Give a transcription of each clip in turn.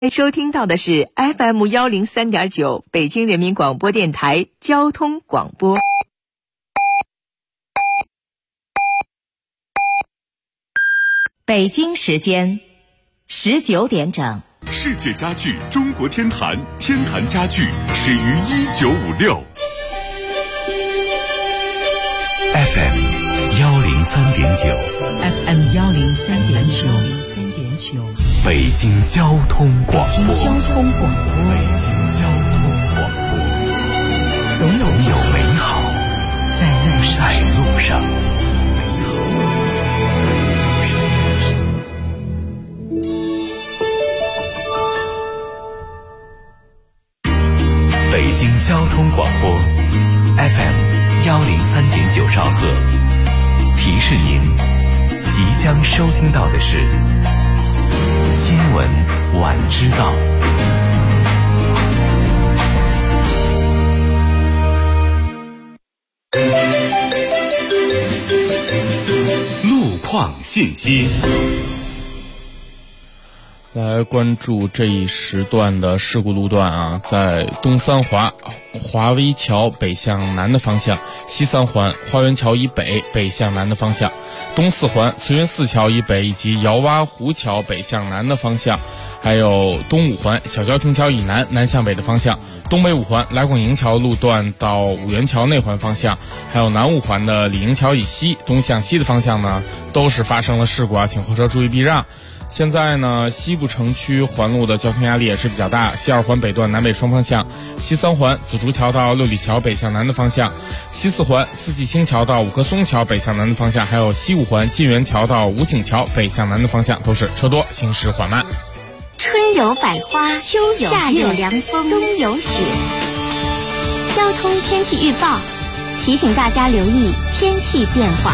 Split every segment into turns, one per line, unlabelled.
收听到的是 FM103.9 北京人民广播电台交通广播。北京时间19点整。
世界家具中国天坛，天坛家具始于1956。
FM103.9
北京交通广播。总有美好在路上。北京交通广播 FM103.9 兆赫，提示您即将收听到的是新闻晚知道。路况信息，
来关注这一时段的事故路段啊，在东三环华威桥北向南的方向，西三环花园桥以北北向南的方向，东四环慈云寺桥以北以及窑洼湖桥北向南的方向，还有东五环小郊亭桥以南南向北的方向，东北五环来广营桥路段到五元桥内环方向，还有南五环的李营桥以西东向西的方向呢，都是发生了事故啊，请货车注意避让。现在呢，西部城区环路的交通压力也是比较大，西二环北段南北双方向，西三环紫竹桥到六里桥北向南的方向，西四环四季青桥到五棵松桥北向南的方向，还有西五环晋源桥到武警桥北向南的方向，都是车多，行驶缓慢。
春有百花，秋有夏有凉风，冬有雪。交通天气预报提醒大家留意天气变化。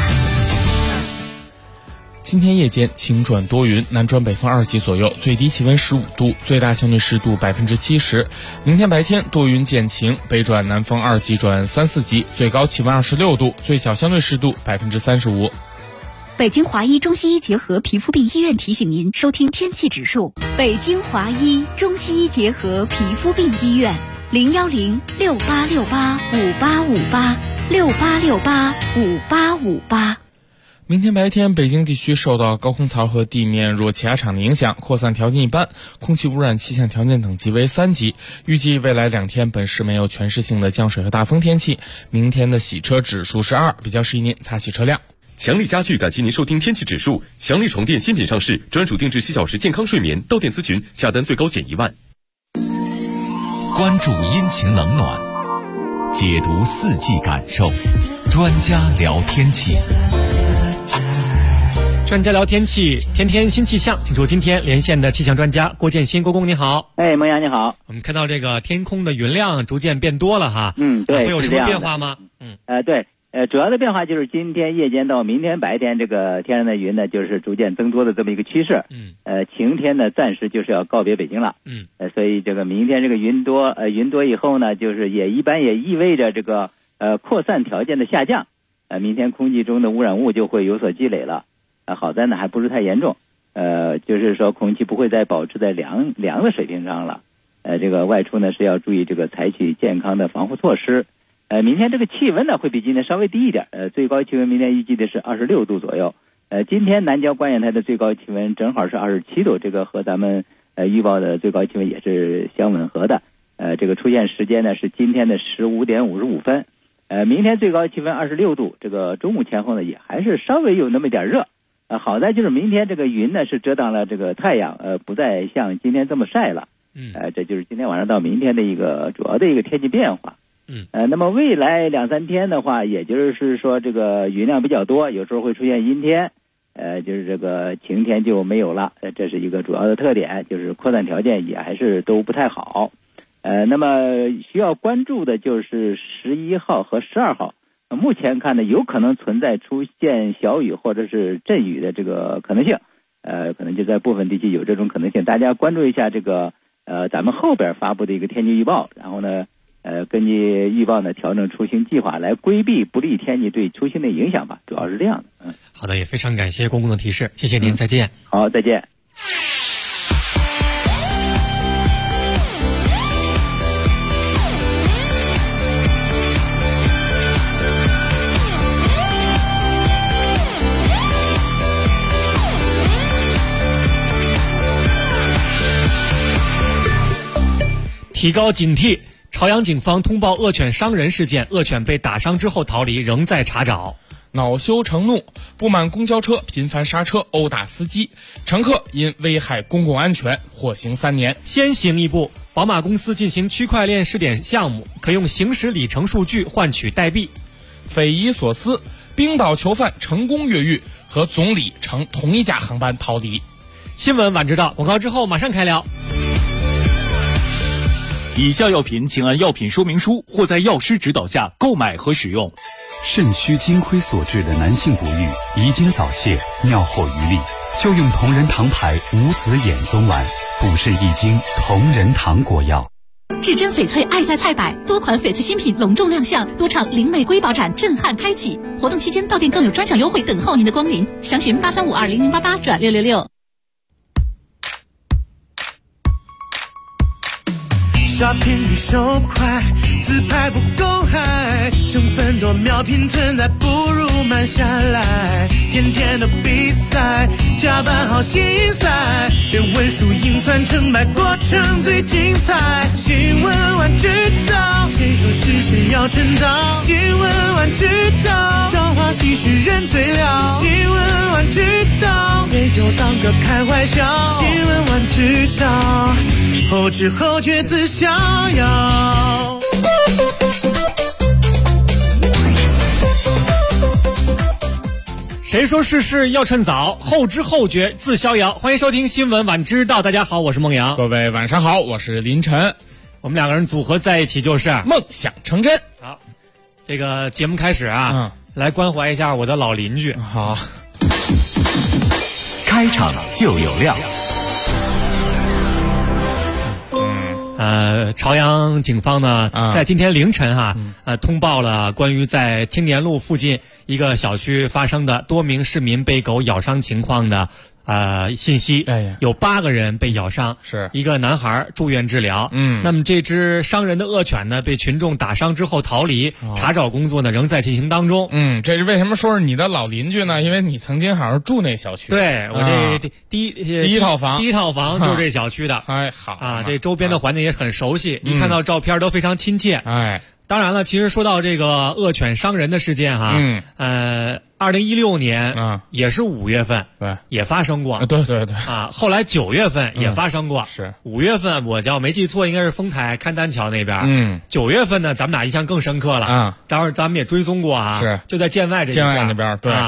今天夜间晴转多云，南转北风2级左右，最低气温15度，最大相对湿度70%。明天白天多云见晴，北转南风2级转3、4级，最高气温26度，最小相对湿度35%。
北京华医中西医结合皮肤病医院提醒您收听天气指数。北京华医中西医结合皮肤病医院，01068685858，68685858。
明天白天，北京地区受到高空槽和地面弱气压场的影响，扩散条件一般，空气污染气象条件等级为3级。预计未来2天本市没有全市性的降水和大风天气。明天的洗车指数是2，比较适宜您擦洗车辆。
强力家具感谢您收听天气指数。强力床垫新品上市，专属定制7小时健康睡眠，到店咨询，下单最高减1万。
关注阴晴冷暖，解读4季感受，专家聊天气。
专家聊天气，天天新气象，请出今天连线的气象专家郭建新。郭公你好。
蒙阳你好。
我们看到这个天空的云量逐渐变多了哈。
对，
会有什么变化吗？
对，主要的变化就是今天夜间到明天白天，这个天上的云呢就是逐渐增多的这么一个趋势。晴天呢暂时就是要告别北京了。所以这个明天这个云多以后呢，就是一般也意味着这个扩散条件的下降。明天空气中的污染物就会有所积累了。好在呢还不是太严重，就是说空气不会再保持在凉的水平上了。这个外出呢是要注意这个采取健康的防护措施。明天这个气温呢会比今天稍微低一点，最高气温明天预计的是26度左右。今天南郊观远台的最高气温正好是27度，这个和咱们预报的最高气温也是相吻合的。这个出现时间呢是今天的15点55分。明天最高气温26度，这个中午前后呢也还是稍微有那么一点热。好在就是明天这个云呢是遮挡了这个太阳，不再像今天这么晒了。这就是今天晚上到明天的一个主要的一个天气变化。那么未来2、3天的话，也就是说这个云量比较多，有时候会出现阴天，就是这个晴天就没有了。这是一个主要的特点，就是扩散条件也还是都不太好。那么需要关注的就是11号和12号。目前看呢，有可能存在出现小雨或者是阵雨的这个可能性，可能就在部分地区有这种可能性。大家关注一下这个咱们后边发布的一个天气预报，然后呢，根据预报呢调整出行计划，来规避不利天气对出行的影响吧，主要是这样的。
好的，也非常感谢公公的提示，谢谢您，再见。
好，再见。
提高警惕。朝阳警方通报恶犬伤人事件，恶犬被打伤之后逃离，仍在查找。
恼羞成怒，不满公交车频繁刹车殴打司机，乘客因危害公共安全获刑3年。
先行一步，宝马公司进行区块链试点项目，可用行驶里程数据换取代币。
匪夷所思，冰岛囚犯成功越狱，和总理乘同一架航班逃离。
新闻晚知道，广告之后马上开聊。
以下药品请按药品说明书或在药师指导下购买和使用。
肾虚金亏所致的男性不育、遗精早泄、尿后余力，就用同仁堂牌无籽眼松丸，补肾益精，同仁堂果药。
至臻翡翠爱在菜百，多款翡翠新品隆重亮相，多场灵美瑰宝展震撼开启。活动期间到店更有专享优惠等候您的光临，详询83520088-666。
刷屏比手快，自拍不够嗨，成分多秒拼存在，不如慢下来。天天的比赛，加班好心塞，别问输赢算成败，过程最精彩。新闻晚知道，谁说是谁要称道？新闻晚知道，朝花夕拾人最了。新闻晚知道，杯酒当歌开怀笑。新闻晚知道，后知后觉自逍遥。
谁说事事要趁早，后知后觉自逍遥。欢迎收听新闻晚知道，大家好，我是孟阳。
各位晚上好，我是林晨。
我们两个人组合在一起就是
梦想成真。
好，这个节目开始啊，来关怀一下我的老邻居。
好，
开场就有料。
朝阳警方呢，在今天凌晨通报了关于在青年路附近一个小区发生的多名市民被狗咬伤情况的信息。有8个人被咬伤，
是一
个男孩住院治疗。那么这只伤人的恶犬呢，被群众打伤之后逃离，查找工作呢仍在进行当中。
这是为什么说是你的老邻居呢？因为你曾经好像住那小区。
对，我这第一套房就是这小区的。
好
啊，这周边的环境也很熟悉，一看到照片都非常亲切。当然了，其实说到这个恶犬伤人的事件2016年也是5月份，
对，
也发生过。
对
后来9月份也发生过。
是
5月份我要没记错，应该是丰台勘丹桥那边。9月份呢，咱们俩印象更深刻了。当时咱们也追踪过
是
就在建外这一
建外那边。对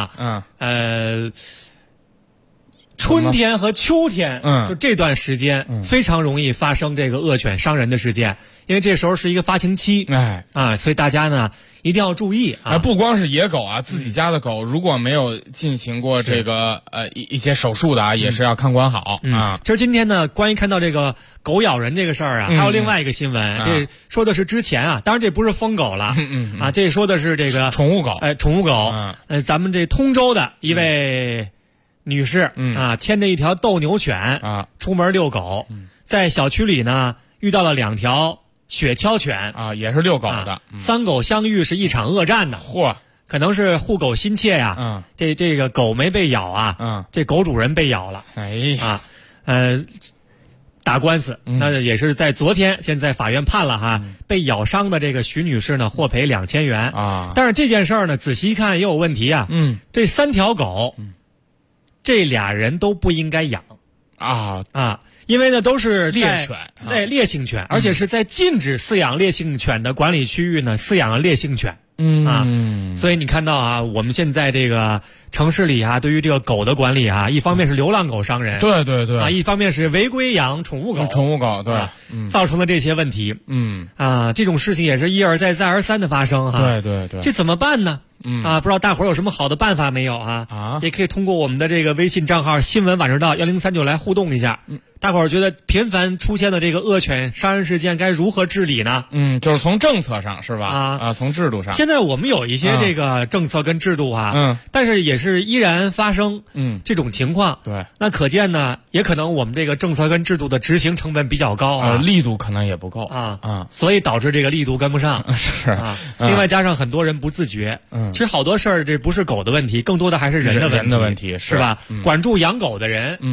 春天和秋天，就这段时间，非常容易发生这个恶犬伤人的事件，因为这时候是一个发情期，所以大家呢一定要注意啊！
不光是野狗啊，自己家的狗如果没有进行过这个一些手术的也是要看管好啊。
其实今天呢，关于看到这个狗咬人这个事儿还有另外一个新闻，这说的是之前当然这不是疯狗了，这说的是这个
宠物狗，
宠物狗，咱们这通州的一位女士牵着一条斗牛犬出门遛狗，在小区里呢遇到了2条雪橇犬
也是遛狗的
，3狗相遇是一场恶战的。可能是护狗心切呀，这个狗没被咬这狗主人被咬了，打官司，那也是在昨天，现在法院判了被咬伤的这个徐女士呢获赔2000元但是这件事儿呢，仔细一看也有问题这3条狗。这俩人都不应该养因为呢都是
猎犬，
烈性犬，而且是在禁止饲养烈性犬的管理区域呢饲养了烈性犬。所以你看到我们现在这个城市里对于这个狗的管理一方面是流浪狗伤人，
对
一方面是违规养宠物狗，
对，
造成了这些问题。这种事情也是一而再再而三的发生
对，
这怎么办呢？不知道大伙儿有什么好的办法没有也可以通过我们的这个微信账号新闻晚知道1039来互动一下。大伙儿觉得频繁出现的这个恶犬伤人事件该如何治理呢？
就是从政策上是吧？从制度上。
现在我们有一些这个政策跟制度但是也是依然发生这种情况。
对，
那可见呢，也可能我们这个政策跟制度的执行成本比较高
力度可能也不够
所以导致这个力度跟不上
是
另外加上很多人不自觉其实好多事儿这不是狗的问题，更多的还是人的问题，
是
吧？管住养狗的人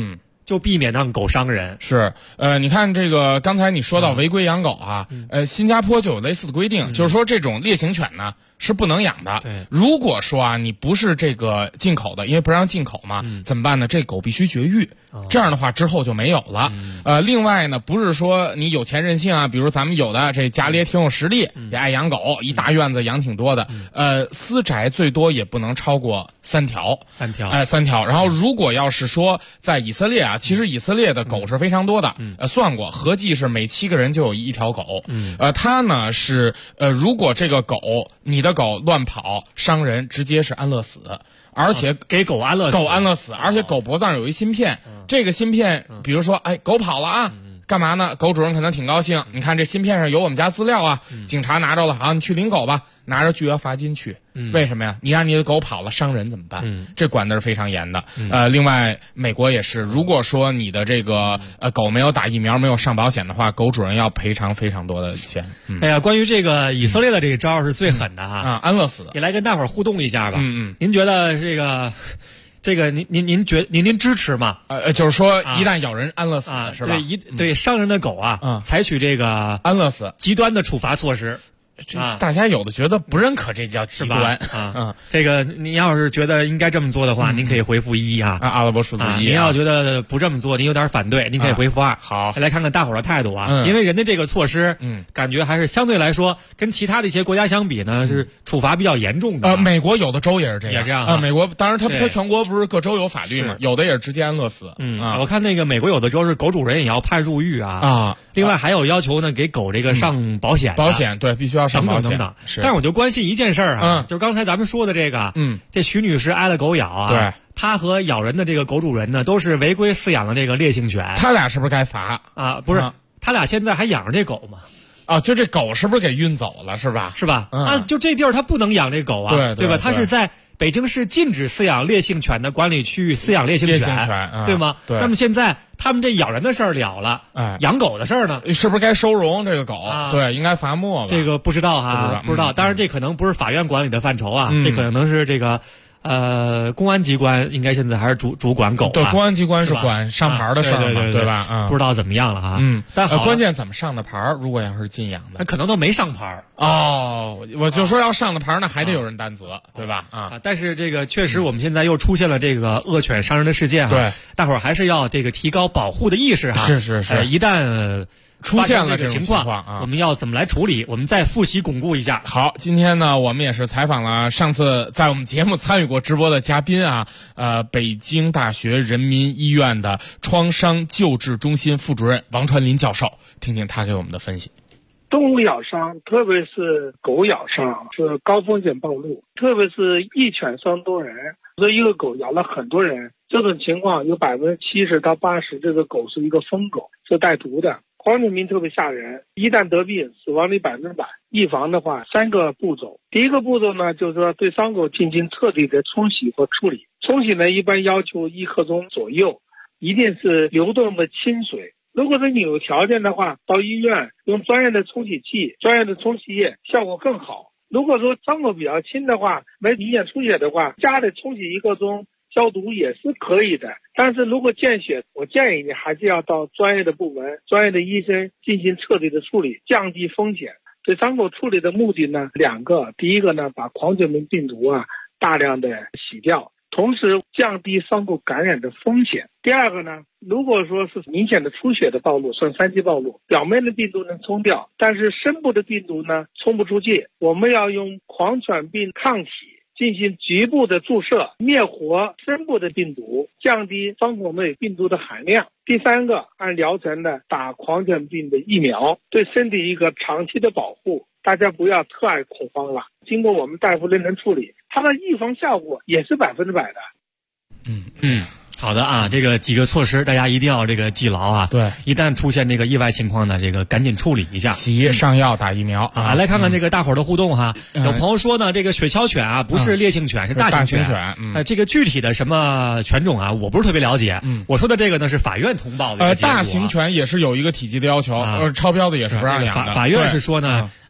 就避免让狗伤人。
是，你看这个刚才你说到违规养狗啊，新加坡就有类似的规定，就是说这种烈性犬呢是不能养的。如果说啊你不是这个进口的，因为不让进口嘛，怎么办呢？这狗必须绝育，这样的话之后就没有了。另外呢，不是说你有钱任性啊，比如咱们有的这家里也挺有实力，也爱养狗，一大院子养挺多的，私宅最多也不能超过3条。3条。然后如果要是说在以色列啊，其实以色列的狗是非常多的，算过合计是每7个人就有1条狗。它呢是如果这个狗你的狗乱跑伤人，直接是安乐死，而且
给狗安乐死，
而且狗脖子上有一芯片，这个芯片比如说狗跑了啊，干嘛呢？狗主人可能挺高兴，你看这芯片上有我们家资料啊，警察拿着了，好，你去领狗吧，拿着巨额罚金去。为什么呀？你让你的狗跑了伤人怎么办？这管的是非常严的。另外美国也是，如果说你的这个狗没有打疫苗，没有上保险的话，狗主人要赔偿非常多的钱。
哎呀，关于这个以色列的这个招是最狠的哈，
安乐死。
也来跟大伙儿互动一下吧。您觉得这个您支持吗？
就是说一旦咬人安乐死，是吧？
对伤人的狗啊，采取这个
安乐死
极端的处罚措施。
大家有的觉得不认可这叫极端
这个您要是觉得应该这么做的话，您可以回复1啊，
阿拉伯数字1。
您要觉得不这么做，您有点反对，您可以回复2。
好，
来看看大伙儿的态度啊，因为人家这个措施，感觉还是相对来说跟其他的一些国家相比呢，是处罚比较严重的。
美国有的州也是这样，美国当然它全国不是各州有法律嘛，有的也是直接安乐死。
我看那个美国有的州是狗主人也要判入狱啊。另外还有要求呢，给狗这个上保险，
对，必须要上保险
等等。但是我就关心一件事啊，就是刚才咱们说的这个，这徐女士挨了狗咬啊，
对，
她和咬人的这个狗主人呢，都是违规饲养的这个烈性犬，
他俩是不是该罚
啊？不是，他俩现在还养着这狗吗？
就这狗是不是给运走了？是吧？
就这地儿他不能养这狗啊，对吧？他是在北京市禁止饲养烈性犬的管理区域饲养烈性犬，对吗？
对。
那么现在他们这咬人的事儿了了，养狗的事儿呢，
是不是该收容这个狗？对，应该罚没了。
这个不知道哈，不知道。当然，这可能不是法院管理的范畴啊，这可能是这个。公安机关应该现在还是主管狗，
对，公安机关是管上牌的事儿嘛，对吧？
不知道怎么样了哈。但
关键怎么上的牌？如果要是禁养的，
那可能都没上牌。
我就说要上的牌，那还得有人担责，对吧？
但是这个确实，我们现在又出现了这个恶犬伤人的事件哈。
对，
大伙儿还是要这个提高保护的意识哈。
是。
一旦
出现了
这种
情况
我们要怎么来处理？我们再复习巩固一下。
好，今天呢，我们也是采访了上次在我们节目参与过直播的嘉宾啊，北京大学人民医院的创伤救治中心副主任王传林教授，听听他给我们的分析。
动物咬伤，特别是狗咬伤，是高风险暴露，特别是一犬伤多人，所以一个狗咬了很多人，这种情况有70%到80%，这个狗是一个疯狗，是带毒的。狂犬病特别吓人，一旦得病，死亡率100%。预防的话，3个步骤。第一个步骤呢，就是说对伤口进行彻底的冲洗和处理。冲洗呢，一般要求1刻钟左右，一定是流动的清水。如果是你有条件的话，到医院用专业的冲洗器、专业的冲洗液，效果更好。如果说伤口比较轻的话，没明显出血的话，家里冲洗1刻钟消毒也是可以的。但是如果见血，我建议你还是要到专业的部门、专业的医生进行彻底的处理，降低风险。对伤口处理的目的呢，2个。第一个呢，把狂犬病病毒大量的洗掉，同时降低伤口感染的风险。第二个呢，如果说是明显的出血的暴露，算3级暴露，表面的病毒能冲掉，但是深部的病毒呢冲不出去，我们要用狂犬病抗体进行局部的注射，灭活深部的病毒，降低伤口内病毒的含量。第3个，按疗程的打狂犬病的疫苗，对身体一个长期的保护。大家不要特爱恐慌了，经过我们大夫认真处理，它的预防效果也是100%的。
好的啊，这个几个措施大家一定要这个记牢啊。
对，
一旦出现这个意外情况呢，这个赶紧处理一下，
洗上药打疫苗啊。
来看看这个大伙儿的互动哈。有朋友说呢，这个雪橇犬啊不是烈性犬，是大型犬。这个具体的什么犬种啊，我不是特别了解。我说的这个呢是法院通报的。
大型犬也是有一个体积的要求，超标的也是不让养的。
法院是说呢，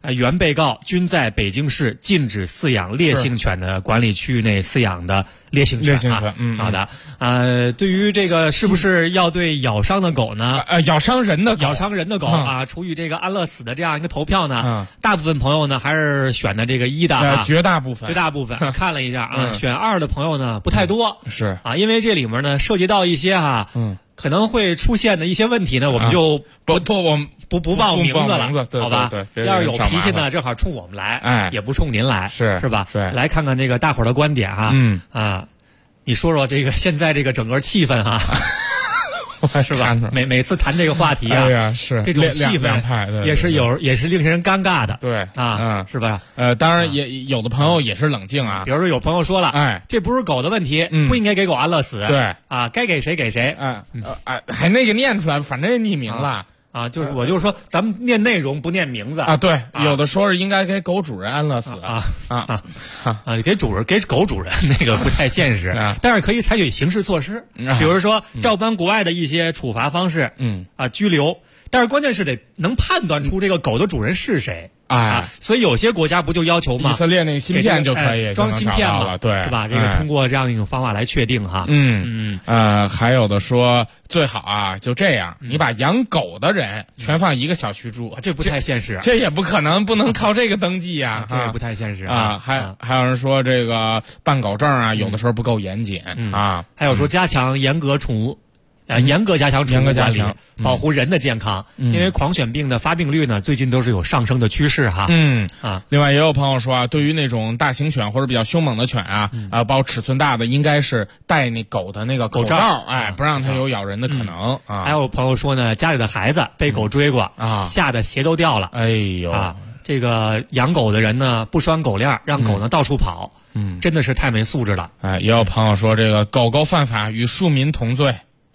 原被告均在北京市禁止饲养烈性犬的管理区域内饲养的烈性犬。好的。对于这个是不是要对咬伤的狗呢？
咬伤人的
狗啊，处以这个安乐死的这样一个投票呢？大部分朋友呢还是选的这个1的
绝大部分
看了一下啊，选2的朋友呢不太多。
是
啊，因为这里面呢涉及到一些可能会出现的一些问题呢，我们就不报名字了，好吧？
对，
要是有脾气呢，正好冲我们来，也不冲您来，是吧？来看看这个大伙儿的观点你说说这个现在这个整个气氛是吧？每次谈这个话题
是
这种气氛也是令人尴尬的，
对
是吧？
当然也有的朋友也是冷静啊，
比如说有朋友说了，这不是狗的问题，不应该给狗安乐死，
对
该给谁给谁，
还那个念出来，反正也匿名了。
就是我就是说，咱们念内容不念名字
对，有的说是应该给狗主人安乐死
给狗主人那个不太现实，但是可以采取刑事措施，比如说照搬国外的一些处罚方式，拘留，但是关键是得能判断出这个狗的主人是谁。所以有些国家不就要求吗？
以色列那个芯片就可以
装芯片嘛，
对，
是吧？这个通过这样一种方法来确定哈。
还有的说最好就这样，你把养狗的人全放一个小区住，
这不太现实，
这也不可能，不能靠这个登记
这也不太现实
还有人说这个办狗证有的时候不够严谨
还有说加强严格宠物。严格加强宠物管理，保护人的健康。因为狂犬病的发病率呢，最近都是有上升的趋势哈。
另外也有朋友说对于那种大型犬或者比较凶猛的犬包括尺寸大的，应该是戴那狗的那个口罩，不让它有咬人的可能
还有朋友说呢，家里的孩子被狗追过吓得鞋都掉了。
哎呦
这个养狗的人呢不拴狗链，让狗呢到处跑，真的是太没素质了。
也有朋友说这个狗狗犯法与庶民同罪。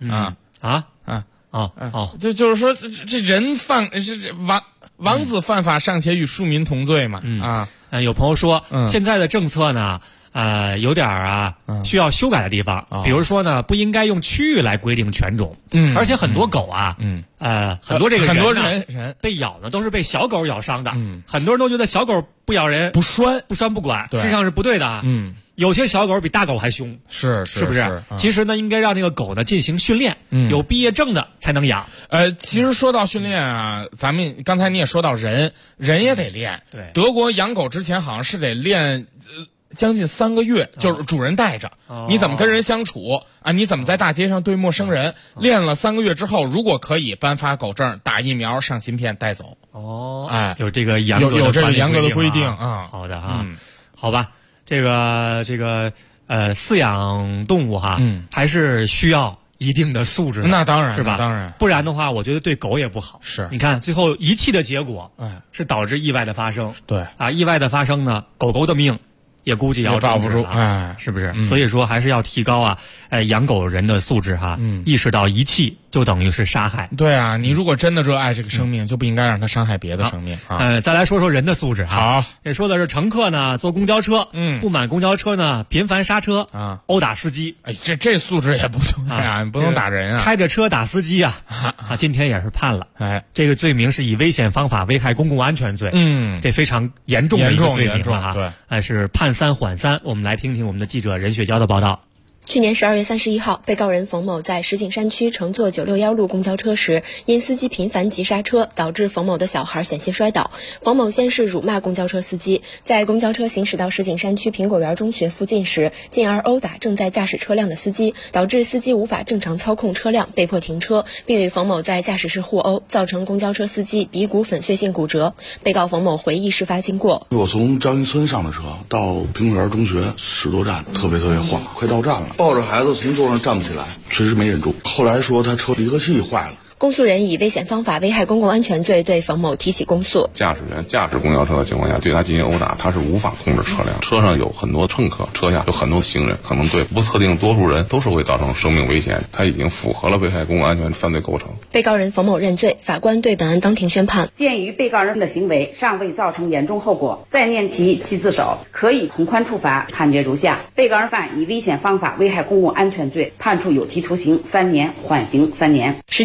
就是说这人王子犯法尚且与庶民同罪嘛。
有朋友说现在的政策呢有点需要修改的地方，比如说呢不应该用区域来规定犬种，而且很多狗很多人被咬呢都是被小狗咬伤的，很多人都觉得小狗不咬人不拴不管，实际上是不对的。有些小狗比大狗还凶，
是
不是？其实呢，应该让这个狗呢进行训练，有毕业证的才能养。
其实说到训练咱们刚才你也说到人也得练。
对，
德国养狗之前好像是得练将近3个月，就是主人带着，你怎么跟人相处你怎么在大街上对陌生人，练了3个月之后，如果可以颁发狗证、打疫苗、上芯片带走。
有这个严格
的规定
好的好吧。这个饲养动物还是需要一定的素质的，
那当然
是吧？
当然，
不然的话，我觉得对狗也不好。
是，
你看最后遗弃的结果，是导致意外的发生。
对
意外的发生呢，狗狗的命也估计要
保不住，
是不是？所以说还是要提高养狗人的素质意识到遗弃就等于是杀害。
对你如果真的热爱这个生命，就不应该让它伤害别的生命
再来说说人的素质
好，
这说的是乘客呢坐公交车，不满公交车呢频繁刹车殴打司机。
这素质也不对你不能打人
开着车打司机今天也是判了。这个罪名是以危险方法危害公共安全罪。这非常严重的一个罪名
对，
是判3缓3。我们来听听我们的记者任雪娇的报道。
去年12月31号，被告人冯某在石景山区乘坐961路公交车时，因司机频繁急刹车，导致冯某的小孩险些摔倒。冯某先是辱骂公交车司机，在公交车行驶到石景山区苹果园中学附近时，进而殴打正在驾驶车辆的司机，导致司机无法正常操控车辆，被迫停车，并与冯某在驾驶室互殴，造成公交车司机鼻骨粉碎性骨折。被告冯某回忆事发经过：
我从张营村上的车到苹果园中学10多站，特别晃，快到站了。抱着孩子从座上站不起来，确实没忍住。后来说他车离合器坏了。
公诉人以危险方法危害公共安全罪对冯某提起公诉。
驾驶员驾驶公交车的情况下对他进行殴打，他是无法控制车辆，车上有很多乘客，车下有很多行人，可能对不特定多数人都是会造成生命危险，他已经符合了危害公共安全犯罪构成。
被告人冯某认罪，法官对本案当庭宣判。
鉴于被告人的行为尚未造成严重后果，再念其自首，可以从宽处罚。判决如下：被告人犯以危险方法危害公共安全罪，判处有期徒刑3年，缓刑3年。
石景山检察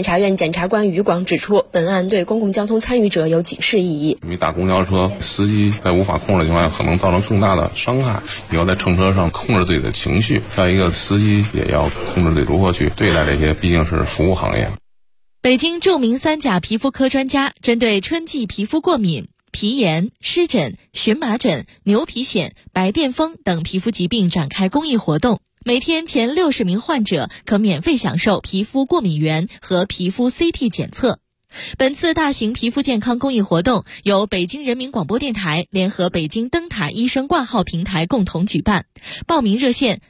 察院检察官于广指出，本案对公共交通参与者有警示意义。
因为大公交车司机在无法控制的情况下，可能造成更大的伤害。以后在乘车上控制自己的情绪，再一个司机也要控制自己如何去对待这些，毕竟是服务行业。
北京著名3甲皮肤科专家针对春季皮肤过敏、皮炎、湿疹、荨麻疹、牛皮癣、白癜风等皮肤疾病展开公益活动，每天前60名患者可免费享受皮肤过敏原和皮肤 CT 检测。本次大型皮肤健康公益活动由北京人民广播电台联合北京灯塔医生挂号平台共同举办，报名热线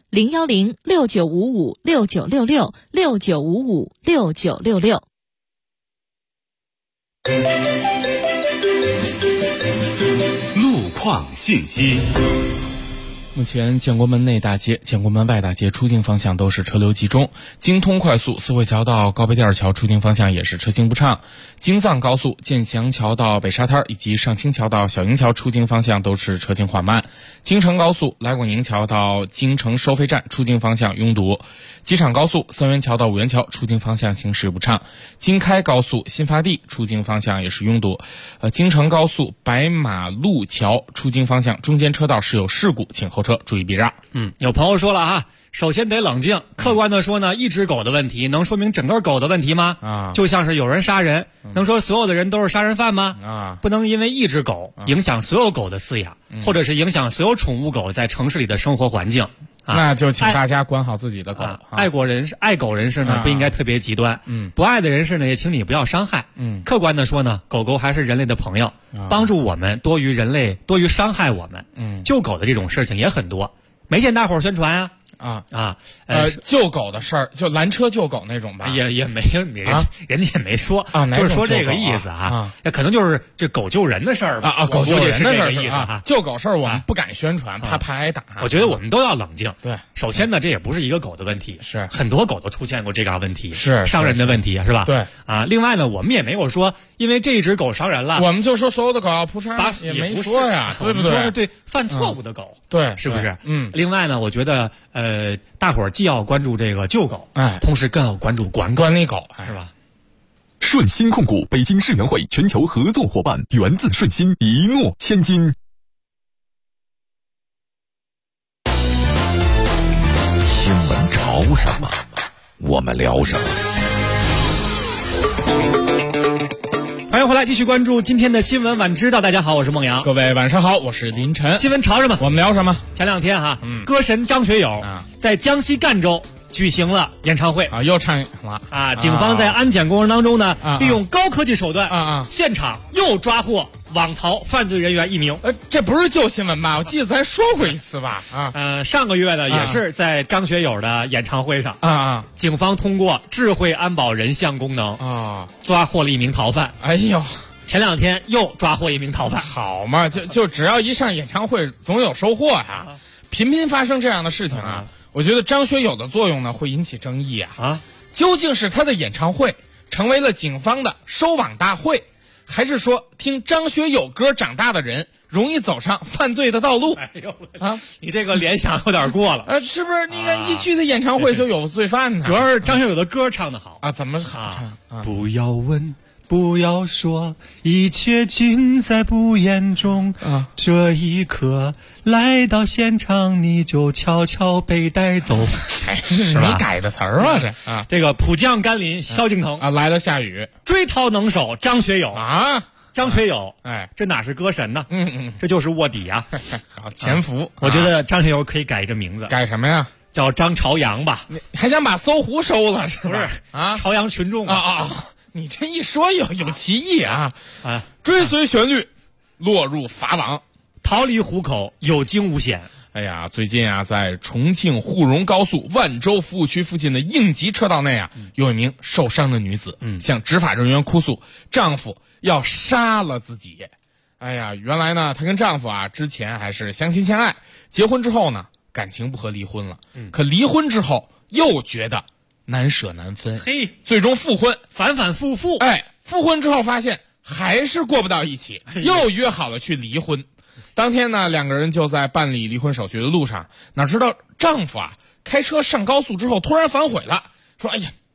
010-6955-6966，6955-6966。
路况信息。
目前建国门内大街、建国门外大街出境方向都是车流集中，京通快速四惠桥到高碑店桥出境方向也是车行不畅，京藏高速建祥桥到北沙滩以及上清桥到小营桥出境方向都是车行缓慢，京承高速来广营桥到京承收费站出境方向拥堵，机场高速三元桥到五元桥出境方向行驶不畅，京开高速新发地出境方向也是拥堵，京承高速白马路桥出境方向中间车道是有事故，请后车注意避让。
有朋友说了啊，首先得冷静，客观的说呢，一只狗的问题能说明整个狗的问题吗？就像是有人杀人，能说所有的人都是杀人犯吗？不能因为一只狗影响所有狗的饲养，或者是影响所有宠物狗在城市里的生活环境。
那就请大家管好自己的狗。
爱狗人士呢，不应该特别极端。不爱的人士呢，也请你不要伤害。客观的说呢，狗狗还是人类的朋友，帮助我们多于伤害我们。救狗的这种事情也很多，没见大伙儿宣传
救狗的事儿，就拦车救狗那种吧，
也没人家也没说就是说这个意思那可能就是这狗救人的事儿吧。
狗救人的事儿
意思
救狗事儿我们不敢宣传，怕挨打。
我觉得我们都要冷静。
对，
首先呢，这也不是一个狗的问题，
是
很多狗都出现过这个问题，
是
伤人的问题，是吧？
对
另外呢，我们也没有说因为这一只狗伤人了，
我们就说所有的狗要扑杀，也没说呀，对不对？
对，犯错误的狗，
对，
是不是？另外呢，我觉得大伙儿既要关注这个救狗，同时更要关注管
理狗，
是吧？
顺鑫控股北京世园会全球合作伙伴，源自顺鑫，一诺千金。
新闻潮什么，我们聊什么。
欢迎回来，继续关注今天的新闻晚知道。大家好，我是孟阳。
各位晚上好，我是林晨。
新闻潮什么，
我们聊什么？
前两天歌神张学友在江西赣州举行了演唱会
又唱了
警方在安检过程当中呢，利用高科技手段现场又抓获网逃犯罪人员1名。
这不是旧新闻吧？我记得咱说过一次吧？
上个月呢也是在张学友的演唱会上警方通过智慧安保人像功能抓获了1名逃犯。
哎呦，
前两天又抓获1名逃犯。
好嘛，就只要一上演唱会总有收获呀。频频发生这样的事情我觉得张学友的作用呢会引起争议究竟是他的演唱会成为了警方的收网大会，还是说听张学友歌长大的人容易走上犯罪的道路？
你这个联想有点过了
是不是？你看一去的演唱会就有罪犯呢？
主要是张学友的歌唱得好
怎么好唱
不要问，不要说，一切尽在不言中这一刻来到现场，你就悄悄被带走。
是你改的词儿吗？
这个普将甘霖萧敬腾
来了下雨，
追逃能手张学友张学友这哪是歌神呢？这就是卧底
好，潜伏
我觉得张学友可以改一个名字。
改什么呀？
叫张朝阳吧。
你还想把搜狐收了是不是？
朝阳群众
你这一说有歧义追随旋律落入法网，
逃离虎口有惊无险。
哎呀，最近在重庆沪蓉高速万州服务区附近的应急车道内有一名受伤的女子向执法人员哭诉丈夫要杀了自己。哎呀，原来呢她跟丈夫之前还是相亲相爱，结婚之后呢感情不和离婚了，可离婚之后又觉得难舍难分，最终复婚，
反反复复。
复婚之后发现还是过不到一起，又约好了去离婚。当天呢，两个人就在办理离婚手续的路上，哪知道丈夫开车上高速之后突然反悔了，说：“哎呀，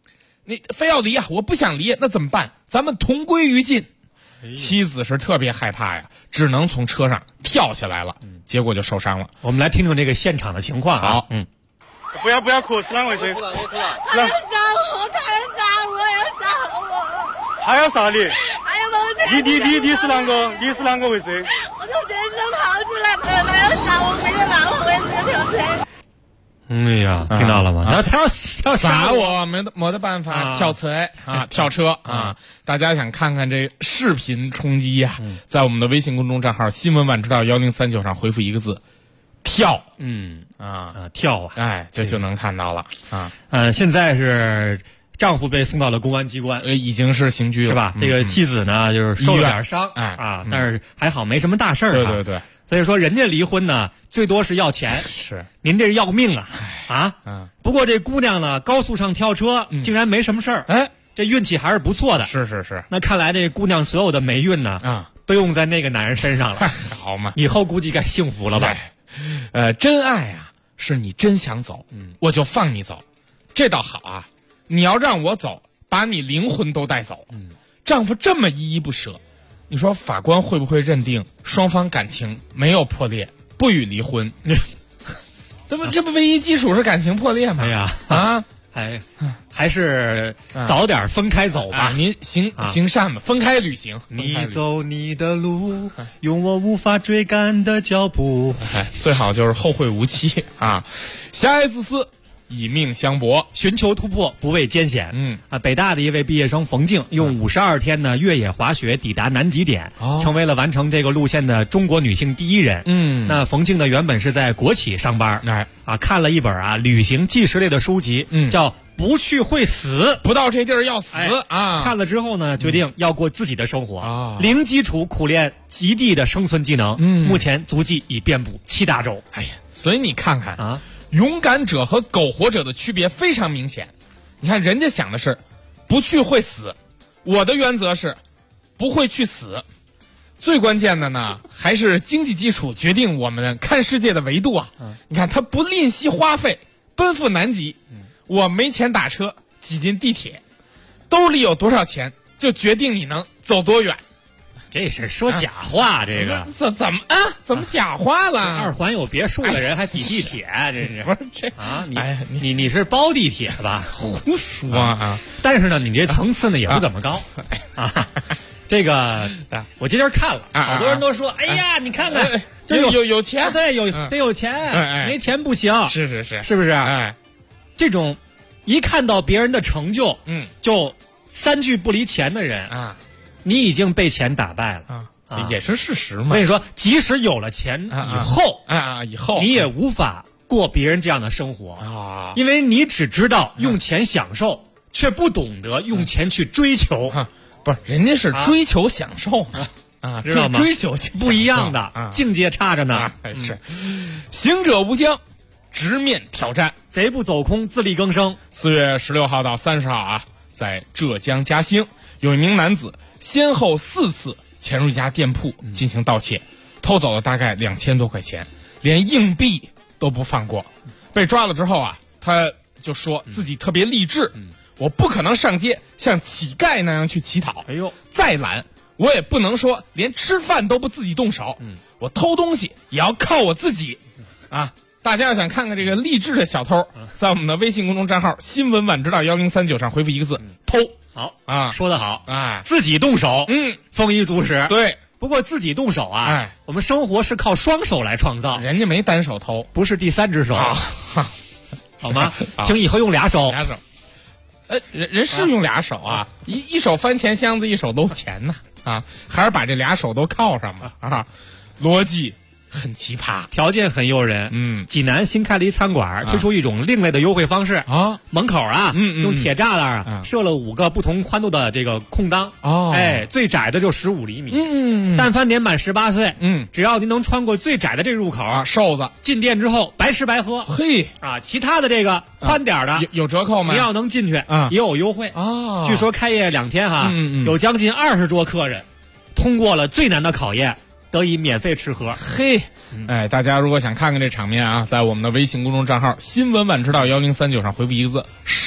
你非要离啊，我不想离，那怎么办？咱们同归于尽。妻子是特别害怕呀，只能从车上跳下来了，结果就受伤了。
我们来听听这个现场的情况啊。
好，
不要哭，是啷回事？
他要杀我，
他要杀你？
还有我
你是啷个？你是啷个回事？
我从车上跑出来，他要杀我，没有拿我回这条车。
哎呀，听到了吗？他要
杀我，没得办法，跳车跳车啊！大家想看看这视频冲击呀，在我们的微信公众账号新闻晚知道1039上回复一个字跳，
跳啊，
哎，就能看到了啊。
现在是丈夫被送到了公安机关，
已经是刑拘了，
是吧？这个妻子呢，就是受了点伤，但是还好没什么大事儿。
对。
所以说，人家离婚呢，最多是要钱，
是
您这是要命啊！不过这姑娘呢，高速上跳车，竟然没什么事儿，
哎，
这运气还是不错的。
是。
那看来这姑娘所有的霉运呢，都用在那个男人身上了。
好嘛，
以后估计该幸福了吧？
真爱啊，是你真想走，我就放你走，这倒好啊。你要让我走，把你灵魂都带走。丈夫这么依依不舍。你说法官会不会认定双方感情没有破裂，不予离婚？这不唯一基础是感情破裂吗？
哎呀还是早点分开走吧。
您行善吧，分开旅行。
你走你的路，用我无法追赶的脚步。
最好就是后会无期啊！狭隘自私，以命相搏，
寻求突破，不畏艰险。北大的一位毕业生冯静用52天的越野滑雪抵达南极点，成为了完成这个路线的中国女性第一人。那冯静呢，原本是在国企上班，看了一本旅行纪实类的书籍，叫《不去会死》，
不到这地儿要死啊！
看了之后呢，决定要过自己的生活，零基础苦练极地的生存技能。目前足迹已遍布7大洲。
哎呀，所以你看看啊。勇敢者和苟活者的区别非常明显，你看人家想的是不去会死，我的原则是不会去死。最关键的呢，还是经济基础决定我们看世界的维度啊。你看他不吝惜花费奔赴南极，我没钱打车挤进地铁，兜里有多少钱就决定你能走多远。
这是说假话，这个
怎么假话了？
二环有别墅的人还挤地铁，这是不是这啊？你是包地铁吧？
胡说啊！
但是呢，你这层次呢也不怎么高啊。这个我今天看了，好多人都说，哎呀，你看看，
这有钱，
对，得有钱，没钱不行。
是
不是？这种一看到别人的成就，就3句不离钱的人啊。你已经被钱打败了
也是事实嘛。
我跟你说，即使有了钱以后你也无法过别人这样的生活因为你只知道用钱享受，却不懂得用钱去追求。
不是，人家是追求享受
知道吗？
追求
不一样的境界差着呢。
是，行者无疆，直面挑战，
贼不走空，自力更生。
4月16号到30号在浙江嘉兴，有一名男子先后4次潜入一家店铺进行盗窃，偷走了大概2000多块钱，连硬币都不放过。被抓了之后他就说自己特别励志，我不可能上街像乞丐那样去乞讨，再懒我也不能说连吃饭都不自己动手，我偷东西也要靠我自己大家要想看看这个励志的小偷，在我们的微信公众账号新闻晚知道1039上回复一个字偷。
好说得好自己动手丰衣足食。
对，
不过自己动手我们生活是靠双手来创造，
人家没单手偷，
不是第3只手好吗？请以后用俩手。
人是用俩手一手翻钱箱子，一手搂钱呢还是把这俩手都铐上吧逻辑很奇葩，
条件很诱人。济南新开了一餐馆，推出一种另类的优惠方式门口用铁栅栏设了5个不同宽度的这个空当最窄的就15厘米。但凡年满18岁只要您能穿过最窄的这个入口
瘦子
进店之后白吃白喝。其他的这个宽点的
有折扣吗？
你要能进去也有优惠据说开业2天有将近20桌客人通过了最难的考验，得以免费吃喝。
大家如果想看看这场面在我们的微信公众账号新闻晚知道1039上回复一个字瘦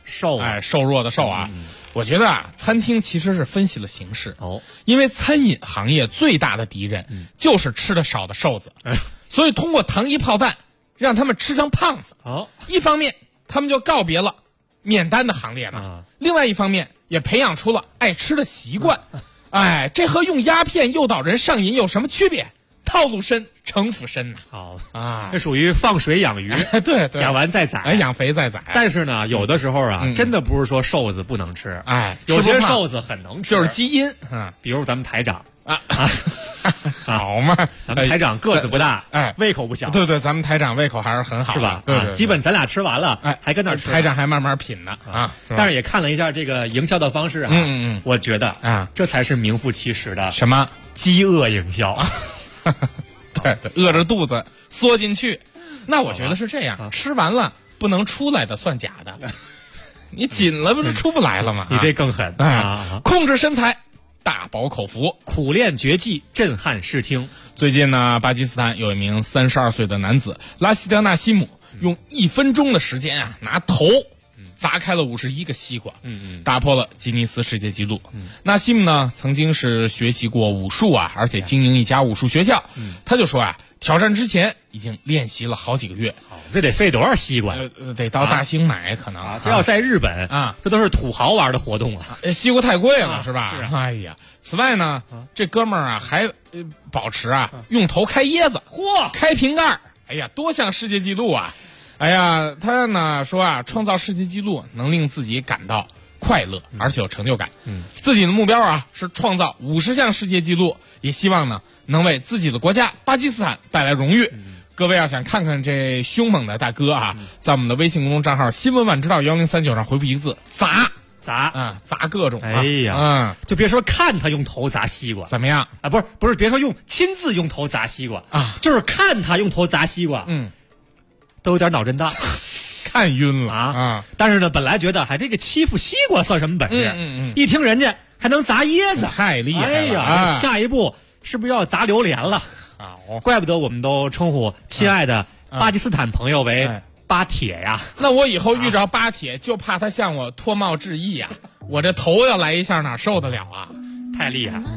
瘦，
瘦弱的瘦啊。我觉得啊，餐厅其实是分析了形势因为餐饮行业最大的敌人就是吃的少的瘦子，所以通过糖衣炮弹让他们吃成胖子。一方面他们就告别了免单的行列嘛，另外一方面也培养出了爱吃的习惯。这和用鸦片诱导人上瘾有什么区别？套路深，城府深呐。
好啊，这属于放水养鱼，
对，
养完再宰，
养肥再宰。
但是呢，有的时候啊，真的不是说瘦子不能吃，有些瘦子很能吃，
就是基因。
比如咱们台长
好嘛，
咱们台长个子不大，胃口不小。
对，咱们台长胃口还是很好，
是吧？
对，
基本咱俩吃完了，还跟那吃，
台长还慢慢品呢啊。
但是也看了一下这个营销的方式啊，我觉得这才是名副其实的
什么
饥饿营销。
对，饿着肚子缩进去。那我觉得是这样，吃完了不能出来的算假的，你紧了不是出不来了吗？
你这更狠
控制身材，大饱口福，
苦练绝技，震撼视听。
最近呢，巴基斯坦有一名32岁的男子拉希德纳西姆，用1分钟的时间拿头砸开了51个西瓜，打破了吉尼斯世界纪录。纳西姆呢，曾经是学习过武术而且经营一家武术学校。他就说挑战之前已经练习了好几个月。
这得费多少西瓜？
得到大兴买可能。
这要在日本这都是土豪玩的活动啊！
西瓜太贵了，是吧？
是。
哎呀，此外呢，这哥们儿还保持用头开椰子，开瓶盖。哎呀，多项世界纪录啊！哎呀，他呢说创造世界纪录能令自己感到快乐，而且有成就感。自己的目标是创造50项世界纪录，也希望呢能为自己的国家巴基斯坦带来荣誉。各位要想看看这凶猛的大哥在我们的微信公众账号新闻晚知道1039上回复一个字砸砸各种。
哎呀，就别说看他用头砸西瓜
怎么样
不是别说亲自用头砸西瓜就是看他用头砸西瓜都有点脑震荡，
看晕了
但是呢，本来觉得这个欺负西瓜算什么本事？一听人家还能砸椰子，
太厉害了！
哎呀，下一步是不是要砸榴莲了？怪不得我们都称呼亲爱的巴基斯坦朋友为巴铁呀。
那我以后遇着巴铁，就怕他向我脱帽致意我这头要来一下，哪受得了啊？
太厉害！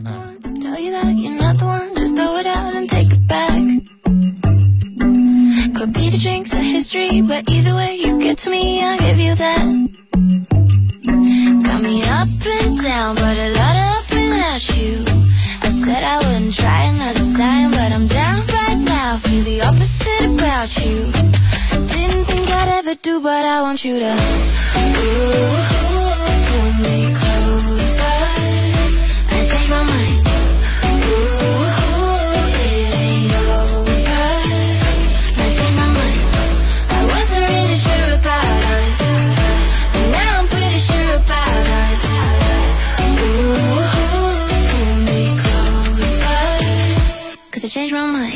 Could be the drinks or history, but either way you get to me, I'll give you that. Got me up and down, but a lot up without you. I said I wouldn't try another time, but I'm down right now. Feel the opposite about you. Didn't think I'd ever do, but I want you to pull me closer and change my mind. Change my mind.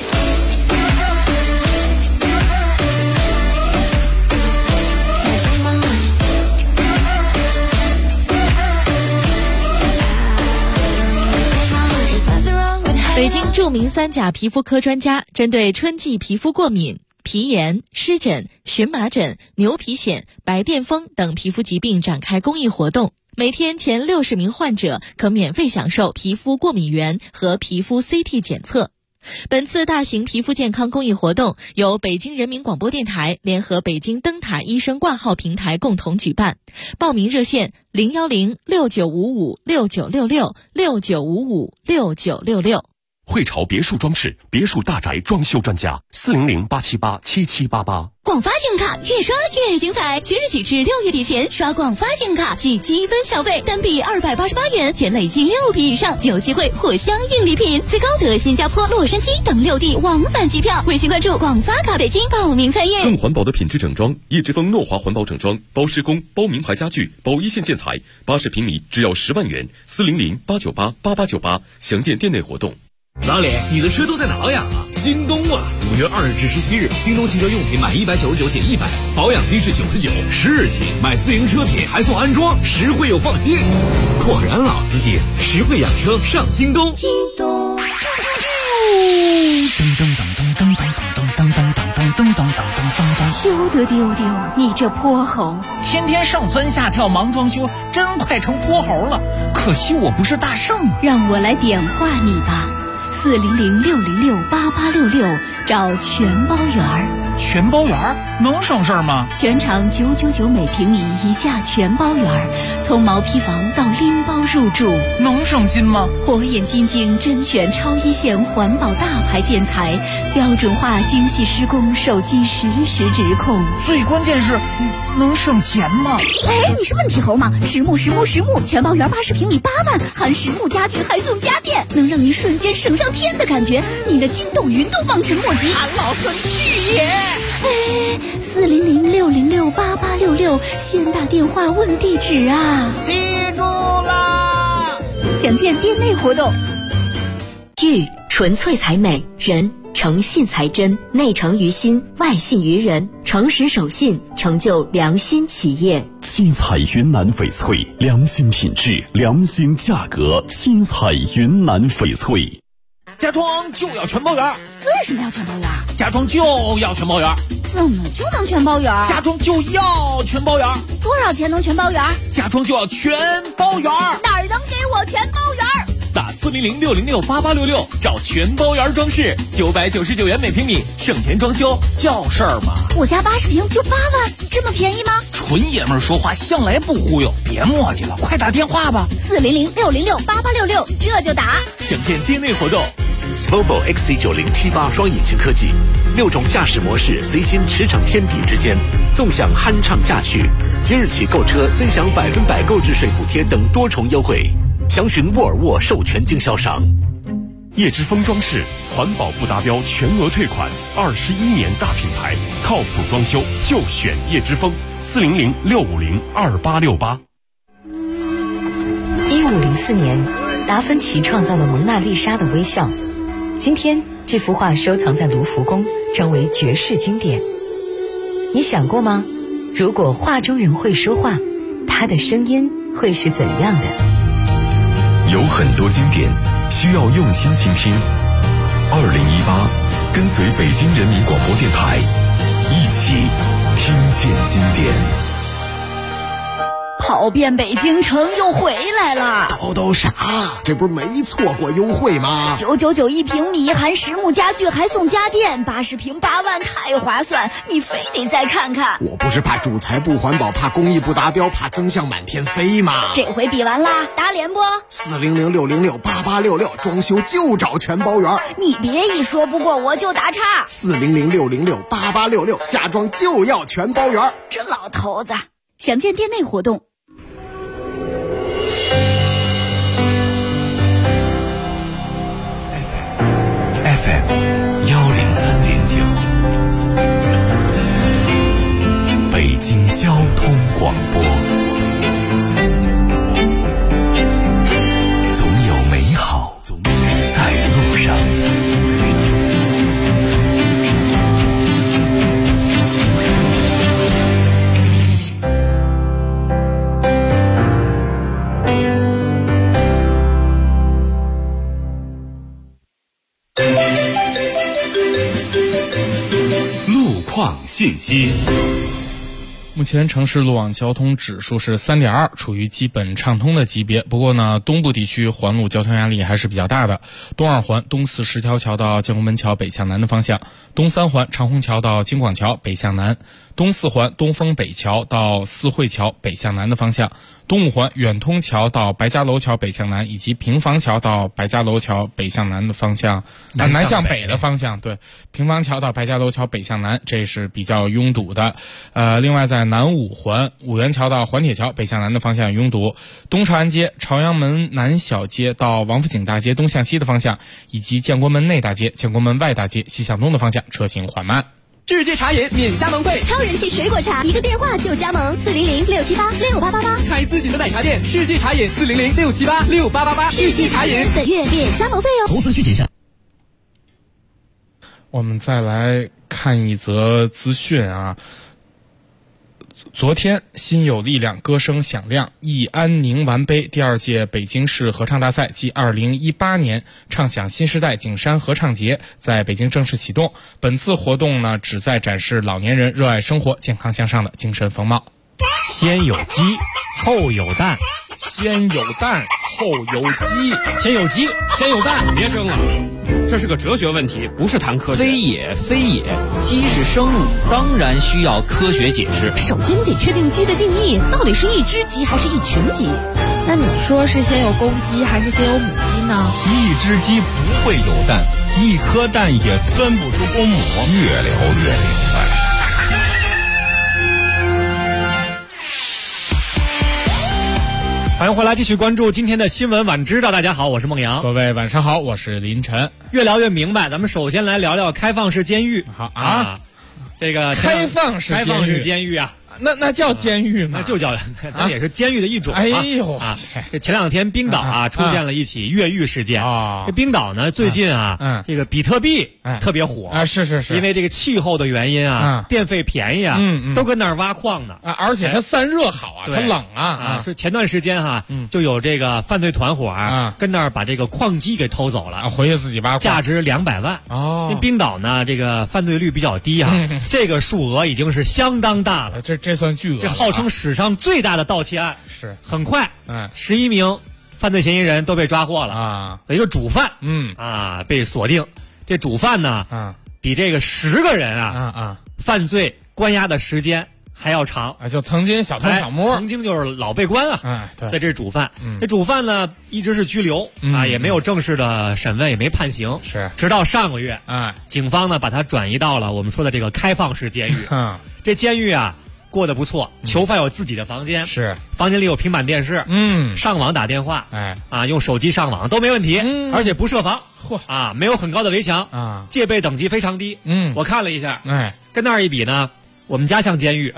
北京著名3甲皮肤科专家针对春季皮肤过敏、皮炎、湿疹、荨麻疹、牛皮癣、白癜风等皮肤疾病展开公益活动。每天前60名患者可免费享受皮肤过敏原和皮肤 CT 检测。本次大型皮肤健康公益活动由北京人民广播电台联合北京灯塔医生挂号平台共同举办，报名热线010-6955-6966，6955-6966。
汇潮别墅装饰别墅大宅装修专家，400-878-7788。
广发信用卡越刷越精彩，即日起至6月底前刷广发信用卡即积分消费，单笔288元，且累计6笔以上就有机会获相应礼品，最高得新加坡、洛杉矶等6地往返机票。微信关注广发卡北京报名参与。
更环保的品质整装，叶之峰诺华环保整装，包施工、包名牌家具、包一线建材，80平米只要10万元，400-898-8898，详见店内活动。
老李，你的车都在哪养啊？京东啊！5月2日至17日，京东汽车用品满199减100，保养低至99，10日起买自营车品还送安装，实惠又放心。果然老司机，实惠养车上京东。
京东，
噔噔噔噔噔噔噔噔噔噔噔噔噔噔噔。
休得丢丢，你这泼猴！
天天上蹿下跳忙装修，真快成泼猴了。可惜我不是大圣啊。
让我来点化你吧，400-606-8866，找全包园儿。
全包园儿能省事儿吗？
全场999每平米一价全包园儿，从毛坯房到拎包入住，
能省心吗？
火眼金睛甄选超一线环保大牌建材，标准化精细施工，手机实时直控。
最关键是能省钱吗？
哎，你是问题猴吗？实木全包园80平米8万，含实木家具还送家电，能让你瞬间省上天的感觉，你的惊动云都望尘莫及。
俺老孙去也！
哎，400-606-8866，先打电话问地址啊！
记住啦！
详见店内活动。
玉纯粹才美，人诚信才真，内诚于心，外信于人，诚实守信，成就良心企业。
七彩云南翡翠，良心品质，良心价格。七彩云南翡翠。
家装就要全包圆。
为什么要全包圆？
家装就要全包圆。
怎么就能全包圆？
家装就要全包圆。
多少钱能全包圆？
家装就要全包圆。
哪儿能给我全包圆？
打400-606-8866，找全包圆装饰，999元每平米，省钱装修叫事儿吗？
我家80平就8万，这么便宜吗？
纯爷们儿说话向来不忽悠，别磨叽了，快打电话吧。
400-606-8866，这就打。
详见店内活动。
Volvo XC90T8双引擎科技，6种驾驶模式随心驰骋天地之间，纵享酣畅驾趣。即日起购车尊享100%购置税补贴等多重优惠。详询沃尔沃授权经销商。
叶之峰装饰，环保不达标全额退款，21年大品牌，靠谱装修就选叶之峰。400-650-2868。
1504年，达芬奇创造了蒙娜丽莎的微笑。今天，这幅画收藏在卢浮宫，成为绝世经典。你想过吗？如果画中人会说话，他的声音会是怎样的？
有很多经典需要用心倾听。2018，跟随北京人民广播电台，一起听见经典。
跑遍北京城又回来了。
叨叨啥？这不是没错过优惠吗
？999一平米，含实木家具还送家电，80平8万，太划算！你非得再看看。
我不是怕主材不环保，怕工艺不达标，怕增项满天飞吗？
这回比完啦，打脸不
？400-606-8866，装修就找全包圆。
你别一说不过我就打岔。
400-606-8866，家装就要全包圆。
这老头子，详见店内活动。
FM 103.9，北京交通广播。总有美好在路上。况信息。
目前城市路网交通指数是3.2，处于基本畅通的级别。不过呢，东部地区环路交通压力还是比较大的。东二环东四十条桥到建国门桥北向南的方向，东三环长虹桥到京广桥北向南，东四环东风北桥到四惠桥北向南的方向，东五环远通桥到白家楼桥北向南，以及平房桥到白家楼桥北向南的方向，南向北的方向，对，平房桥到白家楼桥北向南，这是比较拥堵的。另外在南五环五元桥到环铁桥北向南的方向拥堵，东朝安街朝阳门南小街到王府井大街东向西的方向，以及建国门内大街建国门外大街西向东的方向车行缓慢。
世界茶饮免加盟费，
超人气水果茶，一个电话就加盟，400-678-6888，
开自己的奶茶店，世界茶饮400-678-6888，世界茶饮
本月免加盟费哦。
投资需谨慎。
我们再来看一则资讯啊。昨天，心有力量歌声响亮，忆安宁完杯第2届北京市合唱大赛及2018年唱响新时代景山合唱节在北京正式启动。本次活动呢，旨在展示老年人热爱生活、健康向上的精神风貌。
先有鸡，后有蛋。
先有蛋，后有鸡。
先有鸡，先有蛋。
别争了，这是个哲学问题，不是谈科学。
非也，非也，鸡是生物，当然需要科学解释。
首先得确定鸡的定义，到底是一只鸡还是一群鸡？
那你说是先有公鸡还是先有母鸡呢？
一只鸡不会有蛋，一颗蛋也分不出公母。
越聊越明白。
欢迎回来，继续关注今天的新闻晚知道。大家好，我是孟阳。
各位晚上好，我是林晨。
越聊越明白，咱们首先来聊聊开放式监狱。
好啊，
这个
开放式
监狱啊。
那叫监狱吗？
那就叫，那也是监狱的一种。
哎呦
啊！这前两天冰岛啊出现了一起越狱事件啊。这冰岛呢最近啊，这个比特币特别火
啊，是，
因为这个气候的原因啊，电费便宜啊，都跟那儿挖矿呢
啊，而且它散热好啊，它冷
啊。说前段时间哈，就有这个犯罪团伙啊，跟那儿把这个矿机给偷走了
啊，回去自己挖矿，
价值200万
哦。
因为冰岛呢这个犯罪率比较低啊，这个数额已经是相当大了，
这算巨额。
这号称史上最大的盗窃案，
是
很快，11名犯罪嫌疑人都被抓获了
啊，
有一个主犯，被锁定。这主犯呢，比这个10个人犯罪关押的时间还要长
啊，就曾经小偷小摸，
曾经就是老被关啊，
对，
所以这是主犯。这主犯呢一直是拘留啊，也没有正式的审问，也没判刑，
是，
直到上个月，警方呢把他转移到了我们说的这个开放式监狱。这监狱啊过得不错，囚犯有自己的房间，
是，
房间里有平板电视，上网打电话，用手机上网都没问题，而且不设防，没有很高的围墙
啊，
戒备等级非常低，我看了一下，跟那儿一比呢，我们家像监狱。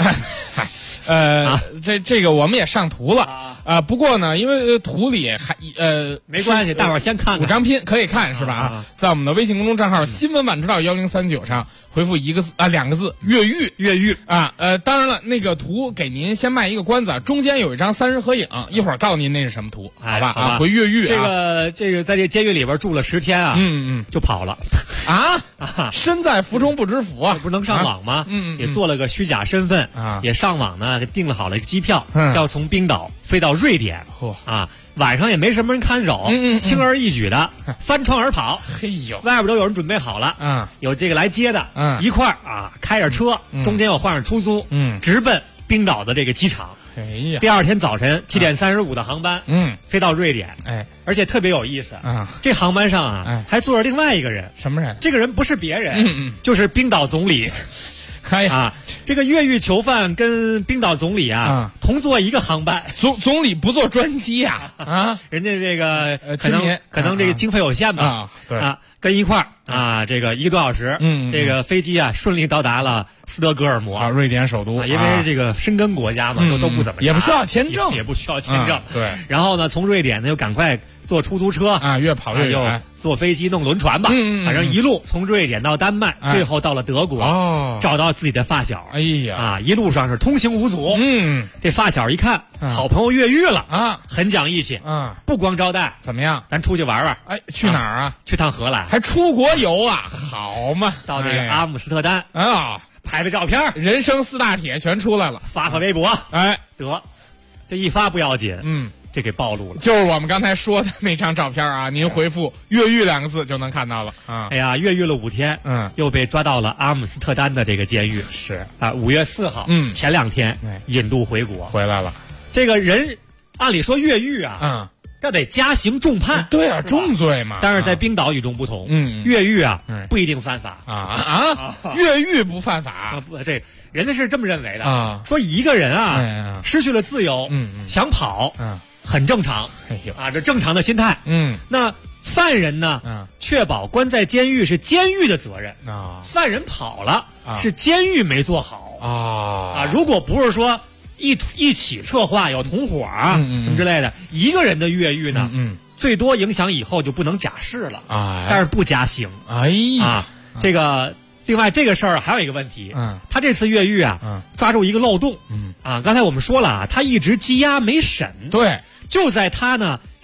这个我们也上图了不过呢，因为图里还
没关系，大伙儿先看看
5张拼可以看是吧？在我们的微信公众账号新闻晚知道1039上回复2个字越狱啊。当然了，那个图给您先卖一个关子，中间有一张3人合影，一会儿告诉您那是什么图，好吧？回越狱
这个在这监狱里边住了10天啊，就跑了
身在福中不知福啊，
不是能上网吗？也做了个虚假身份也上网呢，给订了好了一个机票，要从冰岛飞到瑞典晚上也没什么人看守，轻而易举的翻窗而跑。
嘿呦，
外边都有人准备好了，有这个来接的，一块儿开着车，中间有换上出租，直奔冰岛的这个机场。
哎呀，
第二天早晨7点35的航班，飞到瑞典，而且特别有意思这航班上还坐着另外一个人，
什么人？
这个人不是别人，就是冰岛总理。这个越狱囚犯跟冰岛总理同坐一个航班，
总理不坐专机
人家这个可能这个经费有限吧
对
跟一块儿这个1个多小时，这个飞机顺利到达了斯德哥尔摩
瑞典首都，
因为这个申根国家嘛，都不怎么
也不需要签证，
也不需要签证，
对。
然后呢，从瑞典呢又赶快坐出租车
越跑越远，
坐飞机弄轮船吧，反正一路从瑞典到丹麦，最后到了德国，找到自己的发小，
哎呀
一路上是通行无阻，这发小一看好朋友越狱了很讲义气不光招待，
怎么样？
咱出去玩玩，
去哪儿
去趟荷兰，
还出国游好嘛？
到这个阿姆斯特丹拍拍照片，
人生4大铁全出来了，
发微博，得这一发不要紧，这给暴露了，
就是我们刚才说的那张照片您回复越狱2个字就能看到了
哎呀，越狱了5天，又被抓到了阿姆斯特丹的这个监狱，
是
5月4号，前2天引渡回国，
回来了。
这个人按理说越狱这得加刑重判，
对重罪嘛。
但是在冰岛与众不同，越狱不一定犯法
越狱不犯法
这人家是这么认为的说一个人失去了自由，想跑很正常，这正常的心态。那犯人呢，确保关在监狱是监狱的责任犯人跑了是监狱没做好如果不是说一起策划有同伙什么之类的，一个人的越狱呢，最多影响以后就不能假释了但是不加刑。这个另外这个事儿还有一个问题，他这次越狱抓住一个漏洞刚才我们说了他一直羁押没审，
对，
就在他呢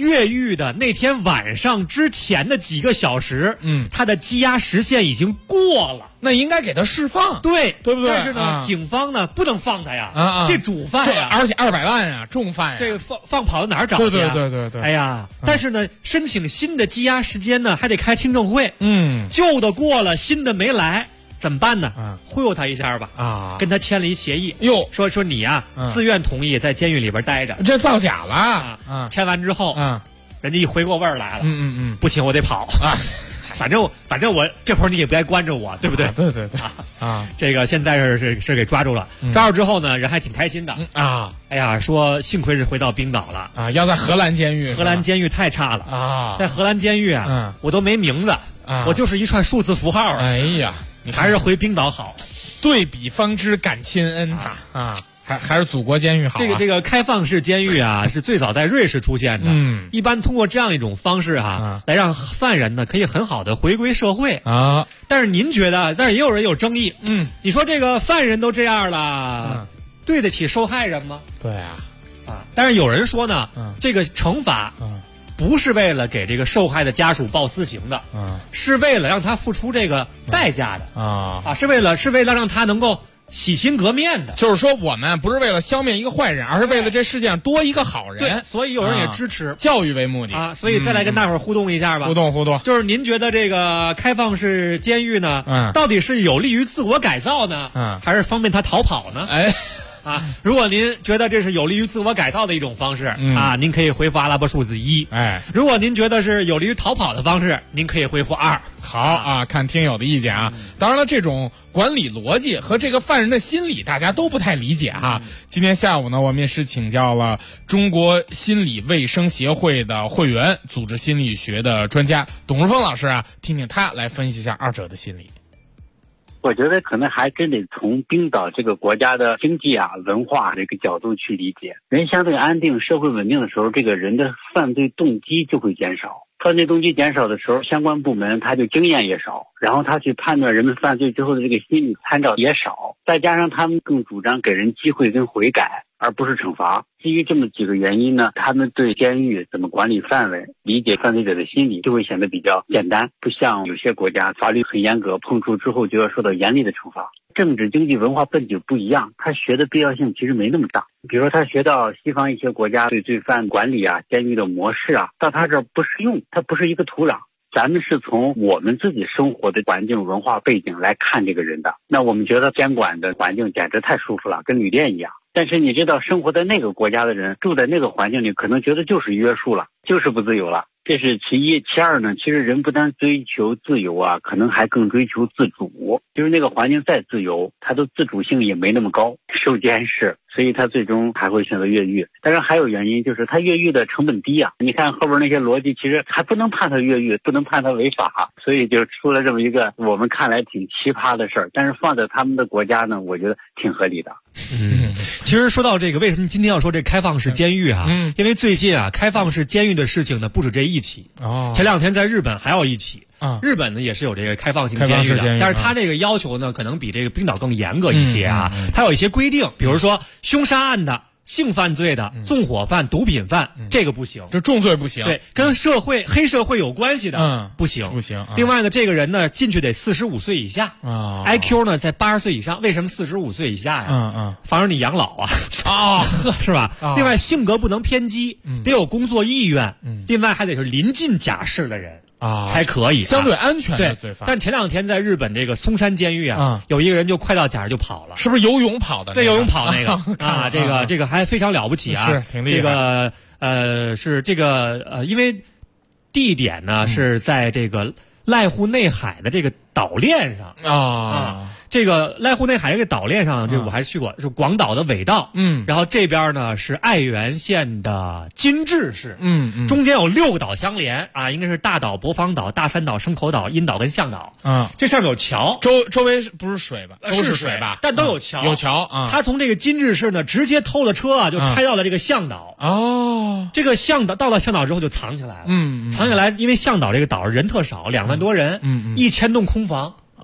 越狱的那天晚上之前的几个小时，他的羁押时限已经过了，
那应该给他释放，
对
不对？
但是呢，警方呢不能放他呀，这主犯呀，
而且200万呀，重犯呀，
这个放跑到哪儿找去啊？
对。
哎呀，但是呢，申请新的羁押时间呢，还得开听证会，旧的过了，新的没来。怎么办呢？忽悠他一下吧，跟他签了一协议，说你呀，自愿同意在监狱里边待着，
这造假了
签完之后，人家一回过味儿来了，不行，我得跑啊，反正我这会儿你也别关着我，对不对？
对
这个现在是给抓住了，抓住之后呢，人还挺开心的哎呀，说幸亏是回到冰岛了
要在荷兰监狱，
荷兰监狱太差了在荷兰监狱我都没名字我就是一串数字符号
哎呀。
你还是回冰岛好，
对比方知感亲恩还是祖国监狱好
这个开放式监狱是最早在瑞士出现的一般通过这样一种方式来让犯人呢可以很好的回归社会但是您觉得，但是也有人有争议你说这个犯人都这样了对得起受害人吗？
对
但是有人说呢这个惩罚不是为了给这个受害的家属报私刑的是为了让他付出这个代价的是为了让他能够洗心革面的。
就是说我们不是为了消灭一个坏人，而是为了这世界上多一个好人。
对，所以有人也支持
教育为目的
所以再来跟大伙儿互动一下吧。
互动
就是您觉得这个开放式监狱呢到底是有利于自我改造呢还是方便他逃跑呢？如果您觉得这是有利于自我改造的一种方式您可以回复阿拉伯数字1如果您觉得是有利于逃跑的方式，您可以回复2。
好看听友的意见当然了，这种管理逻辑和这个犯人的心理大家都不太理解今天下午呢，我们也是请教了中国心理卫生协会的会员，组织心理学的专家董如峰老师听听他来分析一下二者的心理。
我觉得可能还真得从冰岛这个国家的经济文化这个角度去理解。人相对安定、社会稳定的时候，这个人的犯罪动机就会减少。犯罪动机减少的时候，相关部门他就经验也少，然后他去判断人们犯罪之后的这个心理参照也少，再加上他们更主张给人机会跟悔改，而不是惩罚。基于这么几个原因呢，他们对监狱怎么管理范围、理解犯罪者的心理就会显得比较简单，不像有些国家法律很严格，碰触之后就要受到严厉的惩罚。政治、经济、文化背景不一样，他学的必要性其实没那么大。比如说他学到西方一些国家对罪犯管理监狱的模式到他这儿不适用，它不是一个土壤。咱们是从我们自己生活的环境、文化背景来看这个人的。那我们觉得监管的环境简直太舒服了，跟旅店一样。但是你知道，生活在那个国家的人住在那个环境里，可能觉得就是约束了，就是不自由了。这是其一。其二呢，其实人不单追求自由可能还更追求自主。就是那个环境再自由，它的自主性也没那么高，受监视，所以他最终还会选择越狱。当然还有原因，就是他越狱的成本低你看后边那些逻辑，其实还不能判他越狱，不能判他违法，所以就出了这么一个我们看来挺奇葩的事儿。但是放在他们的国家呢，我觉得挺合理的。
其实说到这个，为什么今天要说这开放式监狱因为最近开放式监狱的事情呢不止这一起前两天在日本还有一起日本呢也是有这个开放性监狱的，但是他这个要求呢可能比这个冰岛更严格一些他有一些规定，比如说凶杀案的、性犯罪的、纵火犯、毒品犯这个不行，
这重罪不行。
对，跟黑社会有关系的不行。另外呢，这个人呢进去得45岁以下IQ 呢在80岁以上。为什么45岁以下呀？防止你养老是吧？另外性格不能偏激，得有工作意愿，另外还得是临近假释的人才可以，
相对安全的罪犯。
但前两天在日本这个松山监狱有一个人就快到假释就跑了，
是不是游泳跑的？
对，游泳跑那个这个还非常了不起
是挺厉害。
这个是这个因为地点呢是在这个濑户内海的这个岛链上这个濑户内海这个岛链上，这我还去过，是广岛的尾道。然后这边呢是爱媛县的金治市。中间有6个岛相连应该是大岛、博方岛、大三岛、生口岛、阴岛跟向岛。这上面有桥，
周围不是水吧？
都是
水吧？
但都有桥。
有桥
他从这个金治市呢直接偷了车就开到了这个向岛。这个向岛到了向岛之后就藏起来了。藏起来，因为向岛这个岛人特少，2万多人，1000栋空房。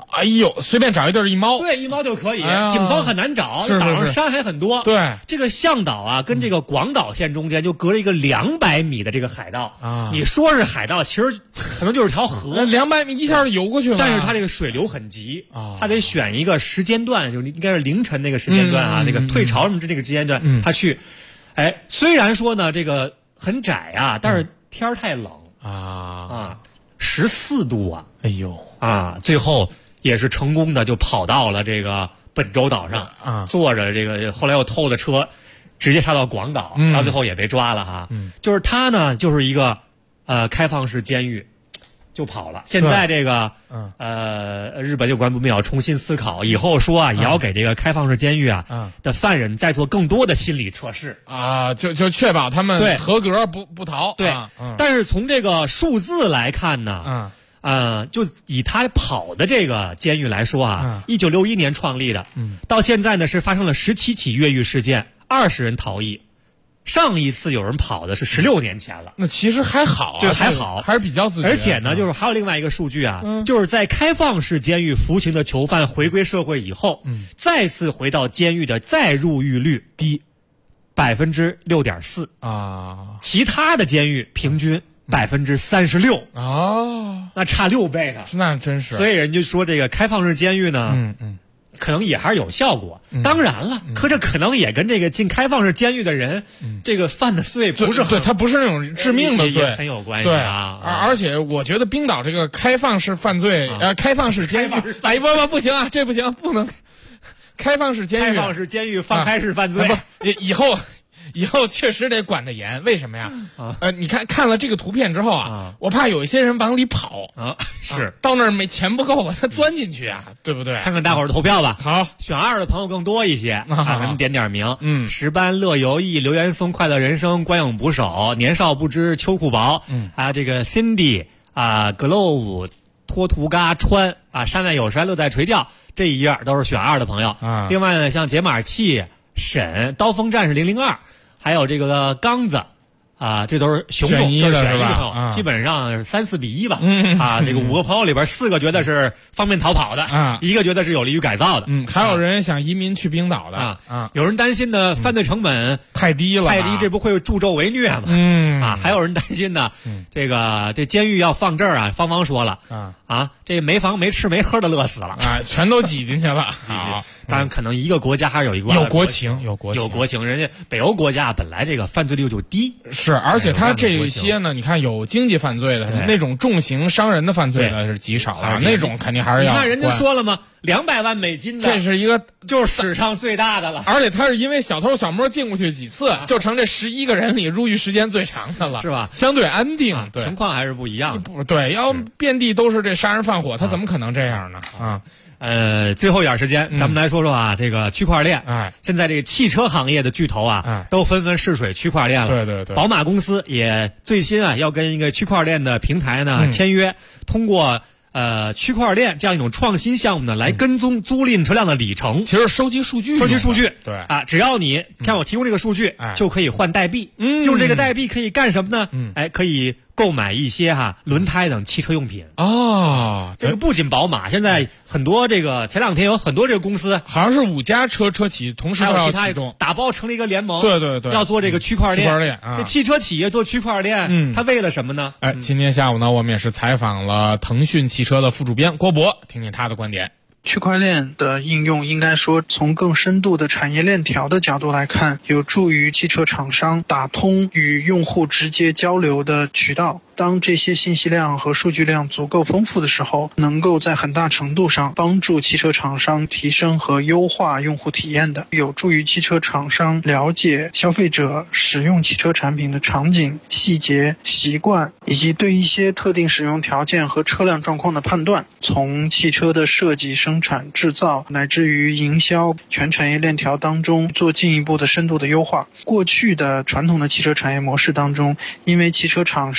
哎呦，随便找一地儿一猫，
对，一猫就可以。警方很难找，岛上山还很多。
对，
这个向导啊，跟这个广岛县中间就隔着一个200米的这个海盗啊。你说是海盗，其实可能就是条河。
200米一下就游过去了。
但是它这个水流很急啊，它得选一个时间段，就应该是凌晨那个时间段啊，那个退潮什么这个时间段，他去。哎，虽然说呢这个很窄啊，但是天儿太冷啊，14度啊，
哎呦
啊，最后也是成功的就跑到了这个本州岛上啊，坐着这个后来又偷的车，直接杀到广岛，到最后也被抓了哈。就是他呢，就是一个开放式监狱。就跑了。现在这个日本有关部门要重新思考，以后说啊，也要给这个开放式监狱的犯人再做更多的心理测试
啊，就确保他们合格不逃。
对，但是从这个数字来看呢，就以他跑的这个监狱来说啊，1961年创立的，到现在呢是发生了17起越狱事件，20人逃逸。上一次有人跑的是16年前了，
那其实还好啊，
就还好，
还是比较自觉。
而且呢，就是还有另外一个数据啊，就是在开放式监狱服刑的囚犯回归社会以后，再次回到监狱的再入狱率低6.4%啊，其他的监狱平均36%
哦，
那差6倍呢，
那真是。
所以人就说这个开放式监狱呢，可能也还是有效果，当然了，可这可能也跟这个进开放式监狱的人，这个犯的罪不是
对，他不是那种致命的罪，
很有关系啊。
而且我觉得冰岛这个开放式犯罪，开放式监狱，哎不行啊，这不行，不能开放式监狱，
开放式监狱放开式犯罪，
以后确实得管得严，为什么呀？你看了这个图片之后啊，我怕有一些人往里跑
是
到那儿钱不够了，他钻进去啊，对不对？
看看大伙儿的投票吧。
好，
选2的朋友更多一些，咱们点名。石斑、乐游艺、刘元松、快乐人生、官永捕手、年少不知、秋裤薄，还有这个 Cindy Glove、托图嘎川山外有山乐在垂钓，这一页都是选2的朋友。另外呢，像解码器、沈、刀锋战士002。还有这个刚子这都是熊种，
选一的
朋友，基本上3-4比1吧。这个5个朋友里边4个觉得是方便逃跑的，1个觉得是有利于改造的。
还有人想移民去冰岛的
有人担心的犯罪成本
太低了，
这不会助纣为虐吗？还有人担心呢，这监狱要放这儿芳说了这没房没吃没喝的乐死了
全都挤进去了。
好，当然可能一个国家还是有一个
有国情，
人家北欧国家本来这个犯罪率就低。
是，而且他这些呢，你看有经济犯罪的，那种重刑伤人的犯罪呢是极少的，那种肯定还是要。
你看人家说了吗？200万美金的，
这是一个
就是史上最大的了。
而且他是因为小偷小摸进过去几次，就成这11个人里入狱时间最长的了，
是吧？
相对安定，
情况还是不一样
的。对，要遍地都是这杀人放火，他怎么可能这样呢？
最后一点时间，咱们来说说这个区块链。现在这个汽车行业的巨头都纷纷试水区块链了。
对，
宝马公司也最新要跟一个区块链的平台呢签约，通过区块链这样一种创新项目呢，来跟踪租赁车辆的里程，
其实收集数据，
对只要你看我提供这个数据，就可以换代币，用这个代币可以干什么呢？可以购买一些轮胎等汽车用品这个不仅宝马，现在很多这个前2天有很多这个公司，
好像是5家车企同时要启动，
打包成了一个联盟，
对，
要做这个区块链。
这
汽车企业做区块链，它为了什么呢？
今天下午呢，我们也是采访了腾讯汽车的副主编郭博，听听他的观点。
区块链的应用应该说从更深度的产业链条的角度来看，有助于汽车厂商打通与用户直接交流的渠道。当这些信息量和数据量足够丰富的时候，能够在很大程度上帮助汽车厂商提升和优化用户体验的，有助于汽车厂商了解消费者使用汽车产品的场景、细节、习惯，以及对一些特定使用条件和车辆状况的判断。从汽车的设计、生产、制造乃至于营销全产业链条当中做进一步的深度的优化。过去的传统的汽车产业模式当中，因为汽车厂是把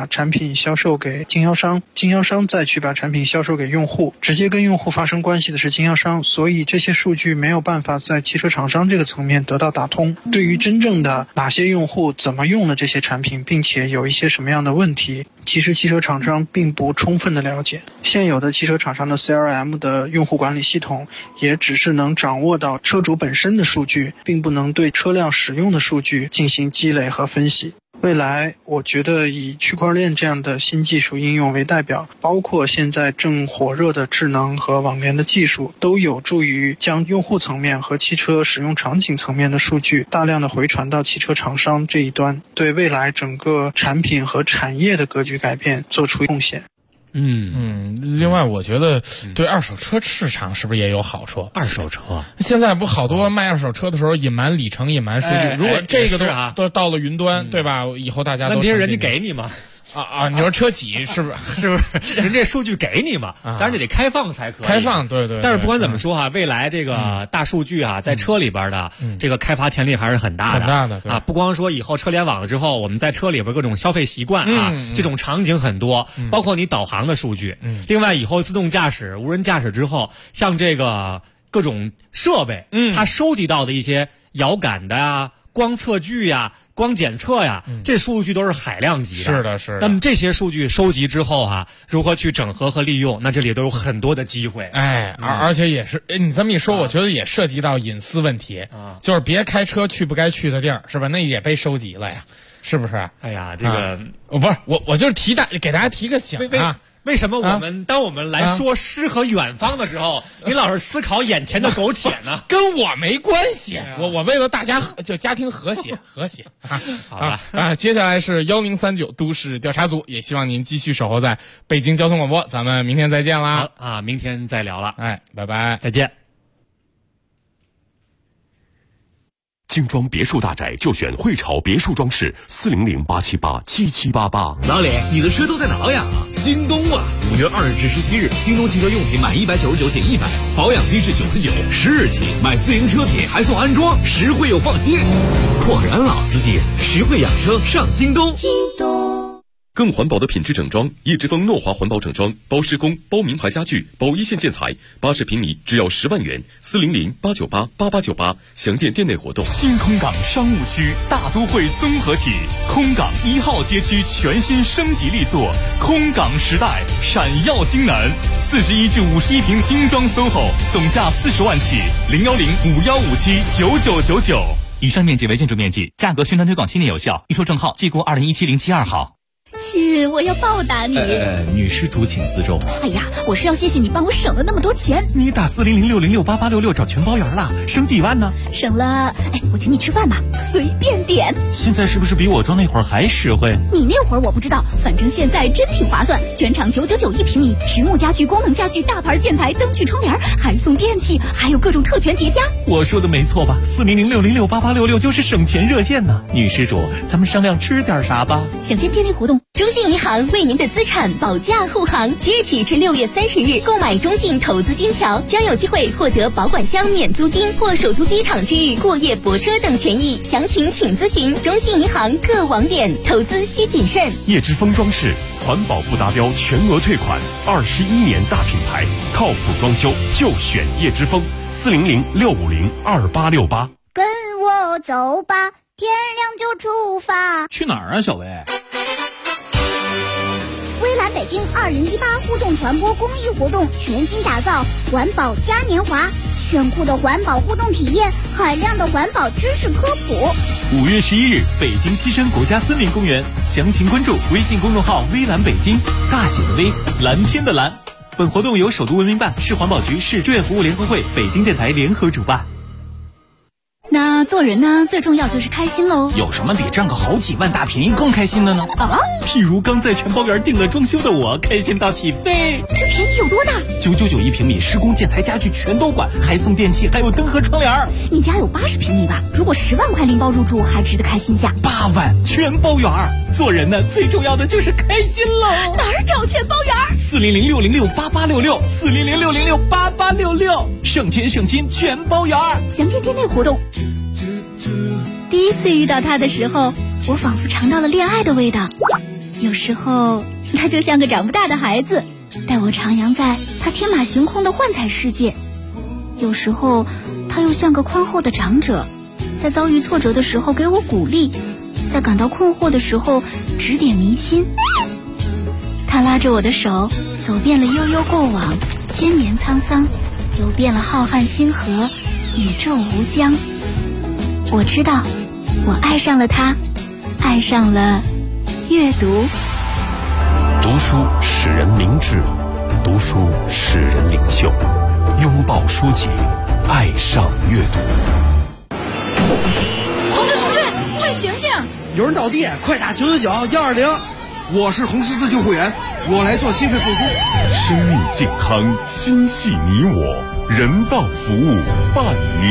把产品销售给经销商，经销商再去把产品销售给用户，直接跟用户发生关系的是经销商，所以这些数据没有办法在汽车厂商这个层面得到打通。对于真正的哪些用户怎么用了这些产品，并且有一些什么样的问题，其实汽车厂商并不充分的了解。现有的汽车厂商的 CRM 的用户管理系统也只是能掌握到车主本身的数据，并不能对车辆使用的数据进行积累和分析。未来我觉得以区块链这样的新技术应用为代表，包括现在正火热的智能和网联的技术，都有助于将用户层面和汽车使用场景层面的数据大量的回传到汽车厂商这一端，对未来整个产品和产业的格局改变做出贡献。
另外我觉得对二手车市场是不是也有好处？
二手车
现在不好多卖二手车的时候隐瞒里程、隐瞒数据，如果这个都到了云端，对吧？以后大家都
问题是人家给你吗？
你说车企是不是
人这数据给你嘛？当然这得开放才可以。
开放，对。
但是不管怎么说未来这个大数据在车里边的这个开发潜力还是很大的。不光说以后车联网了之后，我们在车里边各种消费习惯这种场景很多，包括你导航的数据。另外以后自动驾驶、无人驾驶之后，像这个各种设备，它收集到的一些遥感的光测距光检测这数据都是海量级的。
是的。
那么这些数据收集之后如何去整合和利用，那这里都有很多的机会。
而且也是你这么一说，我觉得也涉及到隐私问题，就是别开车去不该去的地儿，是吧？那也被收集了呀，是不是？
哎呀，这个
不是我就是给大家提个醒
为什么当我们来说诗和远方的时候，你老是思考眼前的苟且呢？
跟我没关系，我为了大家就家庭和谐
好吧
接下来是1039都市调查组，也希望您继续守候在北京交通广播，咱们明天再见啦！
明天再聊了，
拜拜，
再见。
精装别墅大宅就选汇潮别墅装饰，400-878-7788。
老李，你的车都在哪呀？京东啊！5月2日至17日，京东汽车用品满199减100，保养低至99，10日起买自营车品还送安装，实惠又放心。果然老司机，实惠养车上京东。
京东。更环保的品质整装，叶之峰诺华环保整装，包施工、包名牌家具、包一线建材，80平米只要10万元，400-898-8898，详见店内活动。
新空港商务区大都会综合体，空港1号街区全新升级力作，空港时代闪耀京南，41至51平精装 SOHO， 总价40万起，010-5157-9999。
以上面积为建筑面积，价格宣传推广7年有效，预售证号即购2017-072号。
亲，我要报答你。
女施主请自重。
哎呀，我是要谢谢你帮我省了那么多钱。
你打400-606-8866找全包圆了，省几万呢？
省了，我请你吃饭吧，随便点。
现在是不是比我装那会儿还实惠？
你那会儿我不知道，反正现在真挺划算。全场999一平米，实木家具、功能家具、大牌建材、灯具、窗帘，还送电器，还有各种特权叠加。
我说的没错吧？400-606-8866就是省钱热线呢。女施主，咱们商量吃点啥吧？
想见店内活动。
中信银行为您的资产保驾护航，即日起至6月30日，购买中信投资金条将有机会获得保管箱免租金或首都机场区域过夜泊车等权益。详情请咨询中信银行各网点。投资需谨慎。
叶之峰装饰环保不达标全额退款，21年大品牌，靠谱装修就选叶之峰，400-650-2868。
跟我走吧，天亮就出发。
去哪儿啊，小薇？
微蓝北京2018互动传播公益活动全新打造环保嘉年华，炫酷的环保互动体验，海量的环保知识科普。
5月11日，北京西山国家森林公园，详情关注微信公众号微蓝北京，大写的微，蓝天的蓝。本活动由首都文明办、市环保局、市志愿服务联合会、北京电台联合主办。
那做人呢，最重要就是开心喽。
有什么比赚个好几万大便宜更开心的呢？譬如刚在全包园订了装修的我，开心到起飞。
这便宜有多大
？999一平米，施工建材家具全都管，还送电器，还有灯和窗帘。
你家有80平米吧？如果10万块拎包入住，还值得开心下。
8万全包园。做人呢，最重要的就是开心喽。
哪儿找全包园
？400-606-8866，400-606-8866，省钱省心全包园。
详见店内活动。第一次遇到他的时候，我仿佛尝到了恋爱的味道。
有时候他就像个长不大的孩子，带我徜徉在他天马行空的幻彩世界；有时候他又像个宽厚的长者，在遭遇挫折的时候给我鼓励，在感到困惑的时候指点迷津。他拉着我的手，走遍了悠悠过往，千年沧桑，游遍了浩瀚星河，宇宙无疆。我知道，我爱上了他，爱上了阅读。
读书使人明智，读书使人领袖。拥抱书籍，爱上阅读。
同志，快醒醒！
有人倒地，快打999-120。
我是红十字救护员，我来做心肺复苏。
生命健康，心系你我，人道服务伴你。